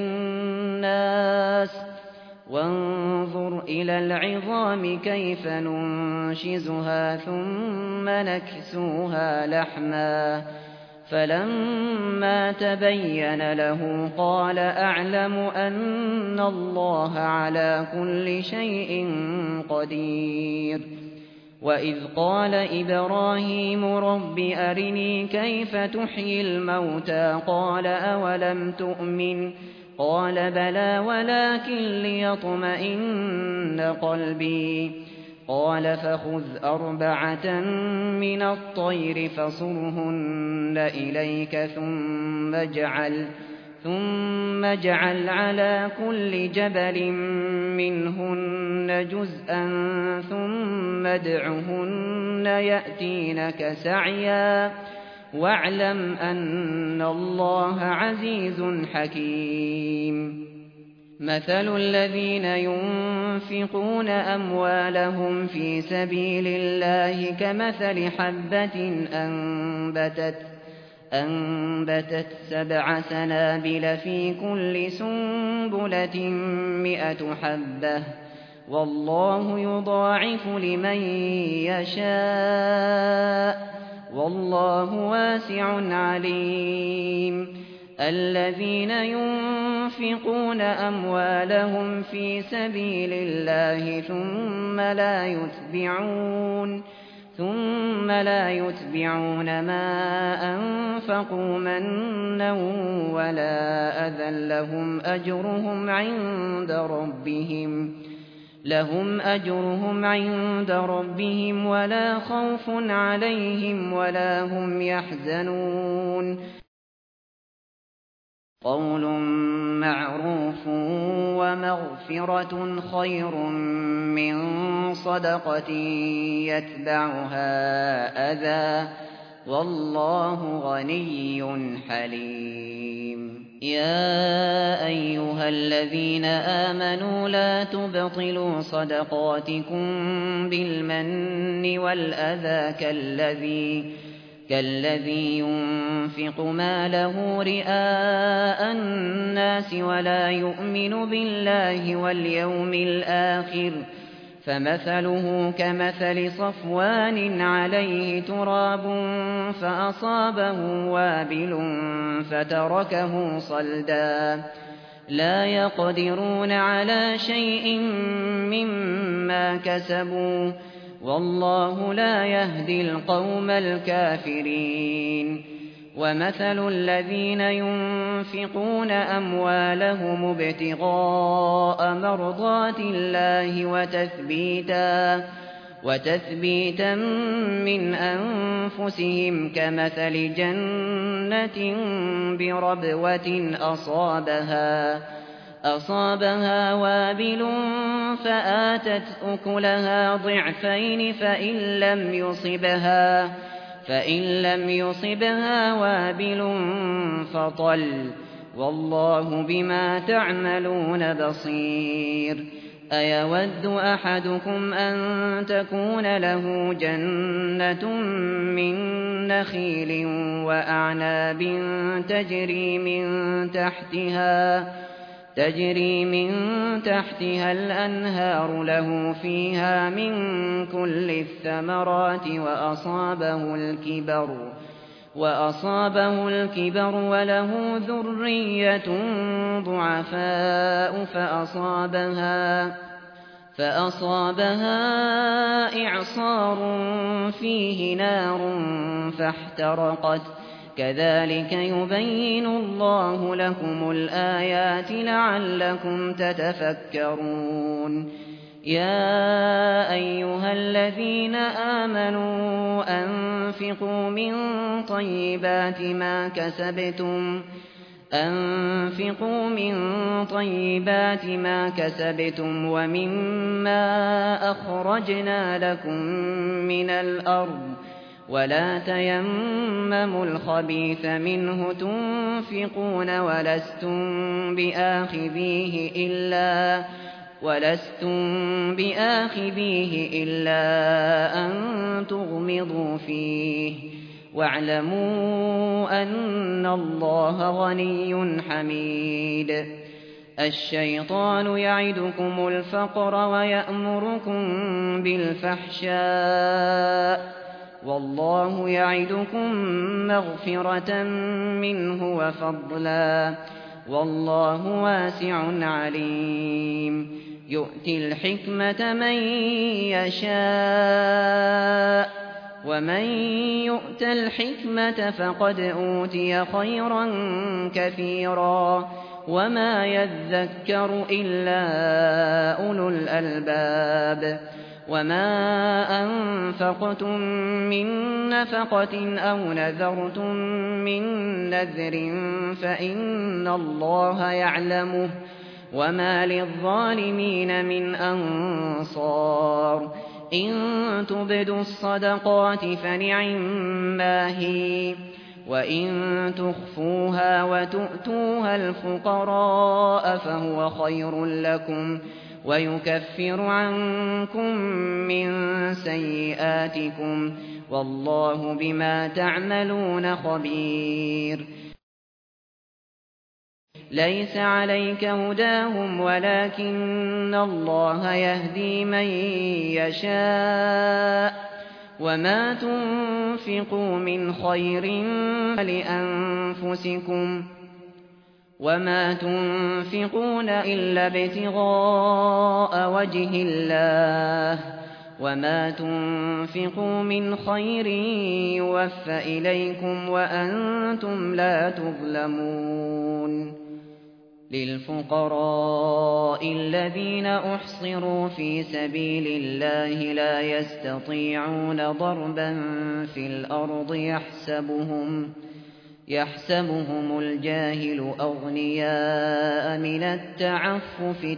للناس وانظر إلى العظام كيف ننشزها ثم نكسوها لحما فلما تبين له قال أعلم أن الله على كل شيء قدير. وإذ قال إبراهيم رب أرني كيف تحيي الموتى قال أولم تؤمن قال بلى ولكن ليطمئن قلبي قال فخذ 4 من الطير فصرهن إليك ثم اجعل على كل جبل منهن جزءا ثم ادعهن يأتينك سعيا واعلم أن الله عزيز حكيم. مثل الذين ينفقون أموالهم في سبيل الله كمثل حبة أنبتت 7 سنابل في كل سنبلة 100 حبة والله يضاعف لمن يشاء والله واسع عليم. الذين ينفقون أموالهم في سبيل الله ثم لا يتبعون ما أنفقوا منا ولا أذى لهم أجرهم عند ربهم ولا خوف عليهم ولا هم يحزنون. قول معروف ومغفرة خير من صدقة يتبعها أذى والله غني حليم. يا أيها الذين آمنوا لا تبطلوا صدقاتكم بالمن والأذى كالذي ينفق ماله رئاء الناس ولا يؤمن بالله واليوم الآخر فمثله كمثل صفوان عليه تراب فأصابه وابل فتركه صلدا لا يقدرون على شيء مما كسبوا والله لا يهدي القوم الكافرين. ومثل الذين ينفقون أموالهم ابتغاء مرضات الله وتثبيتا من أنفسهم كمثل جنة بربوة أصابها وابل فآتت أكلها ضعفين فإن لم يصبها وابل فطل والله بما تعملون بصير. أيود أحدكم أن تكون له جنة من نخيل وأعناب تجري من تحتها الأنهار له فيها من كل الثمرات وأصابه الكبر وله ذرية ضعفاء فأصابها إعصار فيه نار فاحترقت كذلك يبين الله لكم الآيات لعلكم تتفكرون. يا أيها الذين آمنوا أنفقوا من طيبات ما كسبتم ومما أخرجنا لكم من الأرض ولا تيمموا الخبيث منه تنفقون ولستم بآخذيه إلا أن تغمضوا فيه واعلموا أن الله غني حميد. الشيطان يعدكم الفقر ويأمركم بالفحشاء والله يعدكم مغفرة منه وفضلا والله واسع عليم. يؤتي الحكمة من يشاء ومن يؤت الحكمة فقد أوتي خيرا كثيرا وما يذكر إلا أولو الألباب. وما أنفقتم من نفقة أو نذرتم من نذر فإن الله يعلمه وما للظالمين من أنصار إن تبدوا الصدقات فنعما هي وإن تخفوها وتؤتوها الفقراء فهو خير لكم ويكفر عنكم من سيئاتكم والله بما تعملون خبير ليس عليك هداهم ولكن الله يهدي من يشاء وما تنفقوا من خير فلأنفسكم وما تنفقون إلا ابتغاء وجه الله وما تنفقوا من خير يوفى إليكم وأنتم لا تظلمون للفقراء الذين أحصروا في سبيل الله لا يستطيعون ضربا في الأرض يحسبهم الجاهل أغنياء من التعفف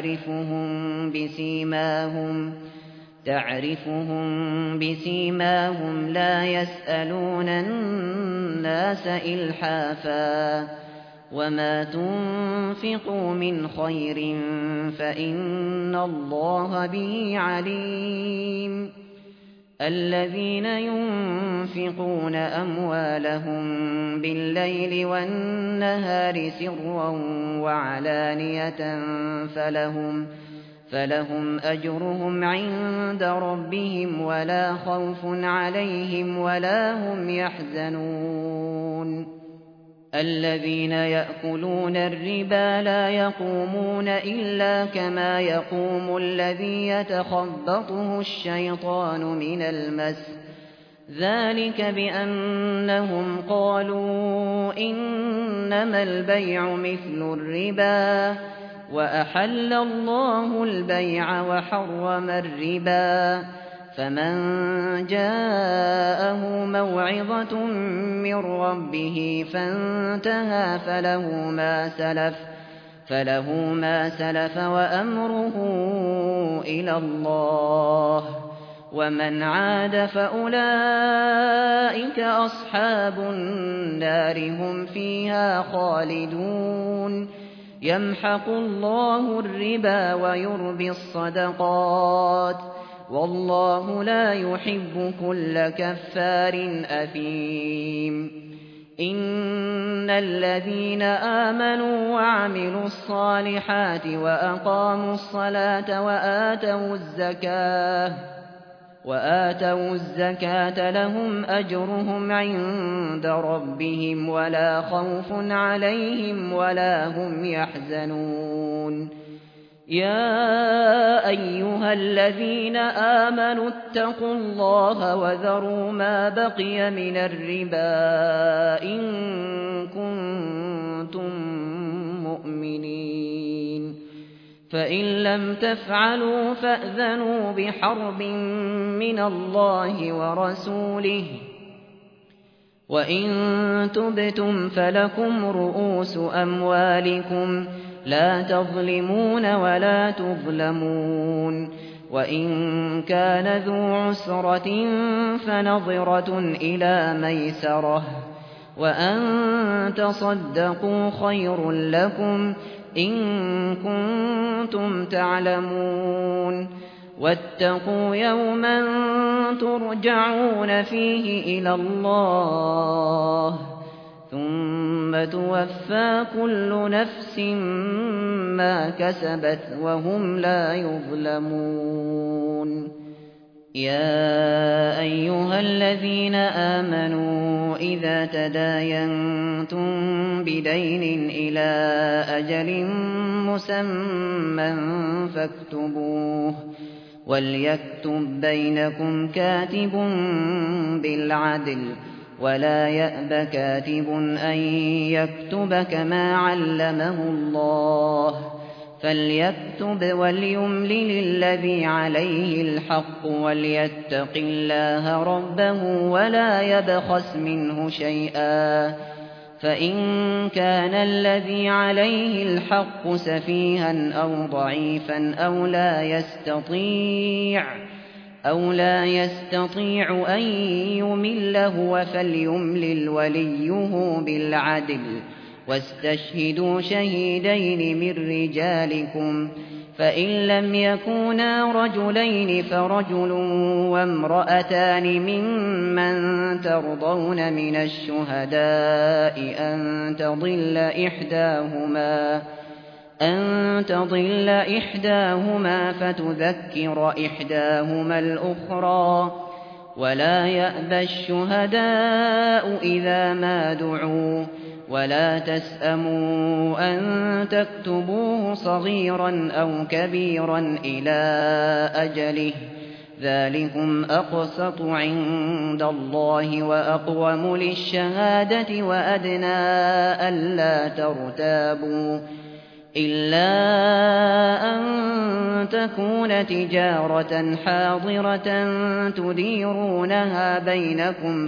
تعرفهم بسيماهم لا يسألون الناس إلحافا وما تنفقوا من خير فإن الله به عليم الذين ينفقون أموالهم بالليل والنهار سرا وعلانية فلهم أجرهم عند ربهم ولا خوف عليهم ولا هم يحزنون الذين يأكلون الربا لا يقومون إلا كما يقوم الذي يتخبطه الشيطان من المس ذلك بأنهم قالوا إنما البيع مثل الربا وأحل الله البيع وحرم الربا فمن جاءه موعظة من ربه فانتهى فله ما سلف وأمره إلى الله ومن عاد فأولئك أصحاب النار هم فيها خالدون يمحق الله الربا ويربي الصدقات والله لا يحب كل كفار أثيم إن الذين آمنوا وعملوا الصالحات وأقاموا الصلاة وآتوا الزكاة لهم أجرهم عند ربهم ولا خوف عليهم ولا هم يحزنون يا أيها الذين آمنوا اتقوا الله وذروا ما بقي من الربا إن كنتم مؤمنين فإن لم تفعلوا فأذنوا بحرب من الله ورسوله وإن تبتم فلكم رؤوس أموالكم لا تظلمون ولا تظلمون وإن كان ذو عسرة فنظرة إلى ميسرة وأن تصدقوا خير لكم إن كنتم تعلمون واتقوا يوما ترجعون فيه إلى الله ثم توفى كل نفس ما كسبت وهم لا يظلمون يا أيها الذين آمنوا إذا تداينتم بدين إلى أجل مسمى فاكتبوه وليكتب بينكم كاتب بالعدل ولا يأب كاتب أن يكتب كما علمه الله فليكتب وليملل الذي عليه الحق وليتق الله ربه ولا يبخس منه شيئا، فإن كان الذي عليه الحق سفيها أو ضعيفا أو لا يستطيع أن يمل هو فليملل وليه بالعدل، واستشهدوا شهيدين من رجالكم، فإن لم يكونا رجلين فرجل وامرأتان ممن ترضون من الشهداء أن تضل إحداهما فتذكر إحداهما الأخرى، ولا يأبى الشهداء إذا ما دعوا، ولا تسأموا أن تكتبوه صغيرا أو كبيرا إلى أجله، ذلكم أقسط عند الله وأقوم للشهادة وأدنى ألا ترتابوا، إلا أن تكون تجارة حاضرة تديرونها بينكم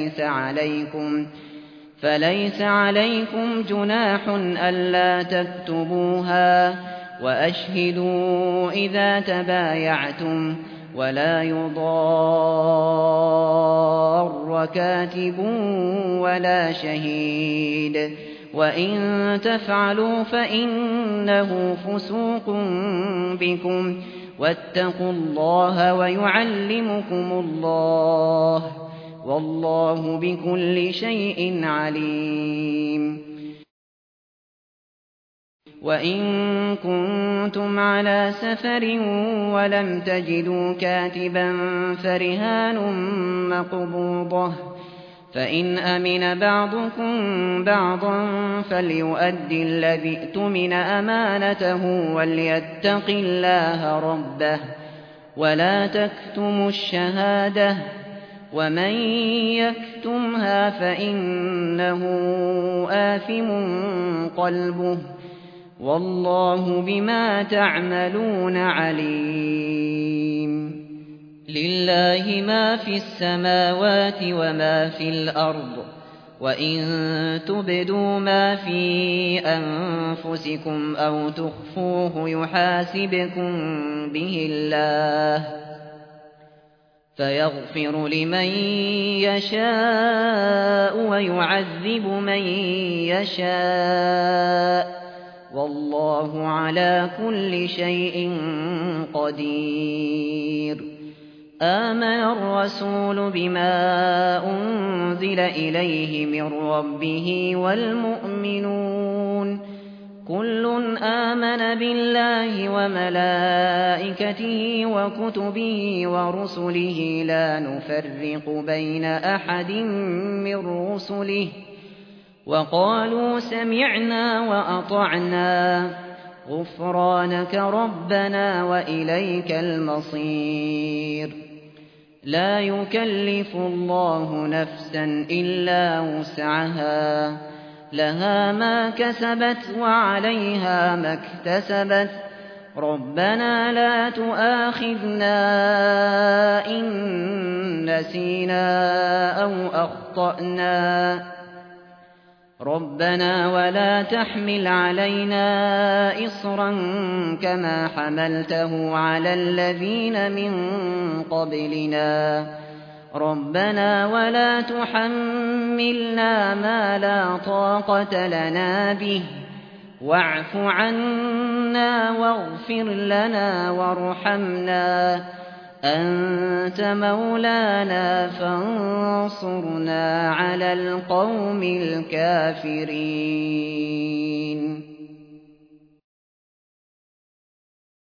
فليس عليكم جناح ألا تكتبوها، وأشهدوا إذا تبايعتم، ولا يضار كاتب ولا شهيد، وإن تفعلوا فإنه فسوق بكم، واتقوا الله ويعلمكم الله، والله بكل شيء عليم. وإن كنتم على سفر ولم تجدوا كاتبا فرهان مقبوضة، فإن أمن بعضكم بعضا فليؤدي الذي اؤتمن أمانته وليتق الله ربه، ولا تكتموا الشهادة، ومن يكتمها فإنه آثم قلبه، والله بما تعملون عليم. لله ما في السماوات وما في الأرض، وإن تبدوا ما في أنفسكم أو تخفوه يحاسبكم به الله، فيغفر لمن يشاء ويعذب من يشاء، والله على كل شيء قدير. آمن الرسول بما أنزل إليه من ربه والمؤمنون كل آمن بالله وملائكته وكتبه ورسله لا نفرق بين أحد من رسله، وقالوا سمعنا وأطعنا غفرانك ربنا وإليك المصير. لا يكلف الله نفسا إلا وسعها، لها ما كسبت وعليها ما اكتسبت، ربنا لا تؤاخذنا إن نسينا أو أخطأنا، ربنا ولا تحمل علينا إصرا كما حملته على الذين من قبلنا، ربنا ولا تحملنا ما لا طاقة لنا به، واعف عنا واغفر لنا وارحمنا، أنت مولانا فانصرنا على القوم الكافرين.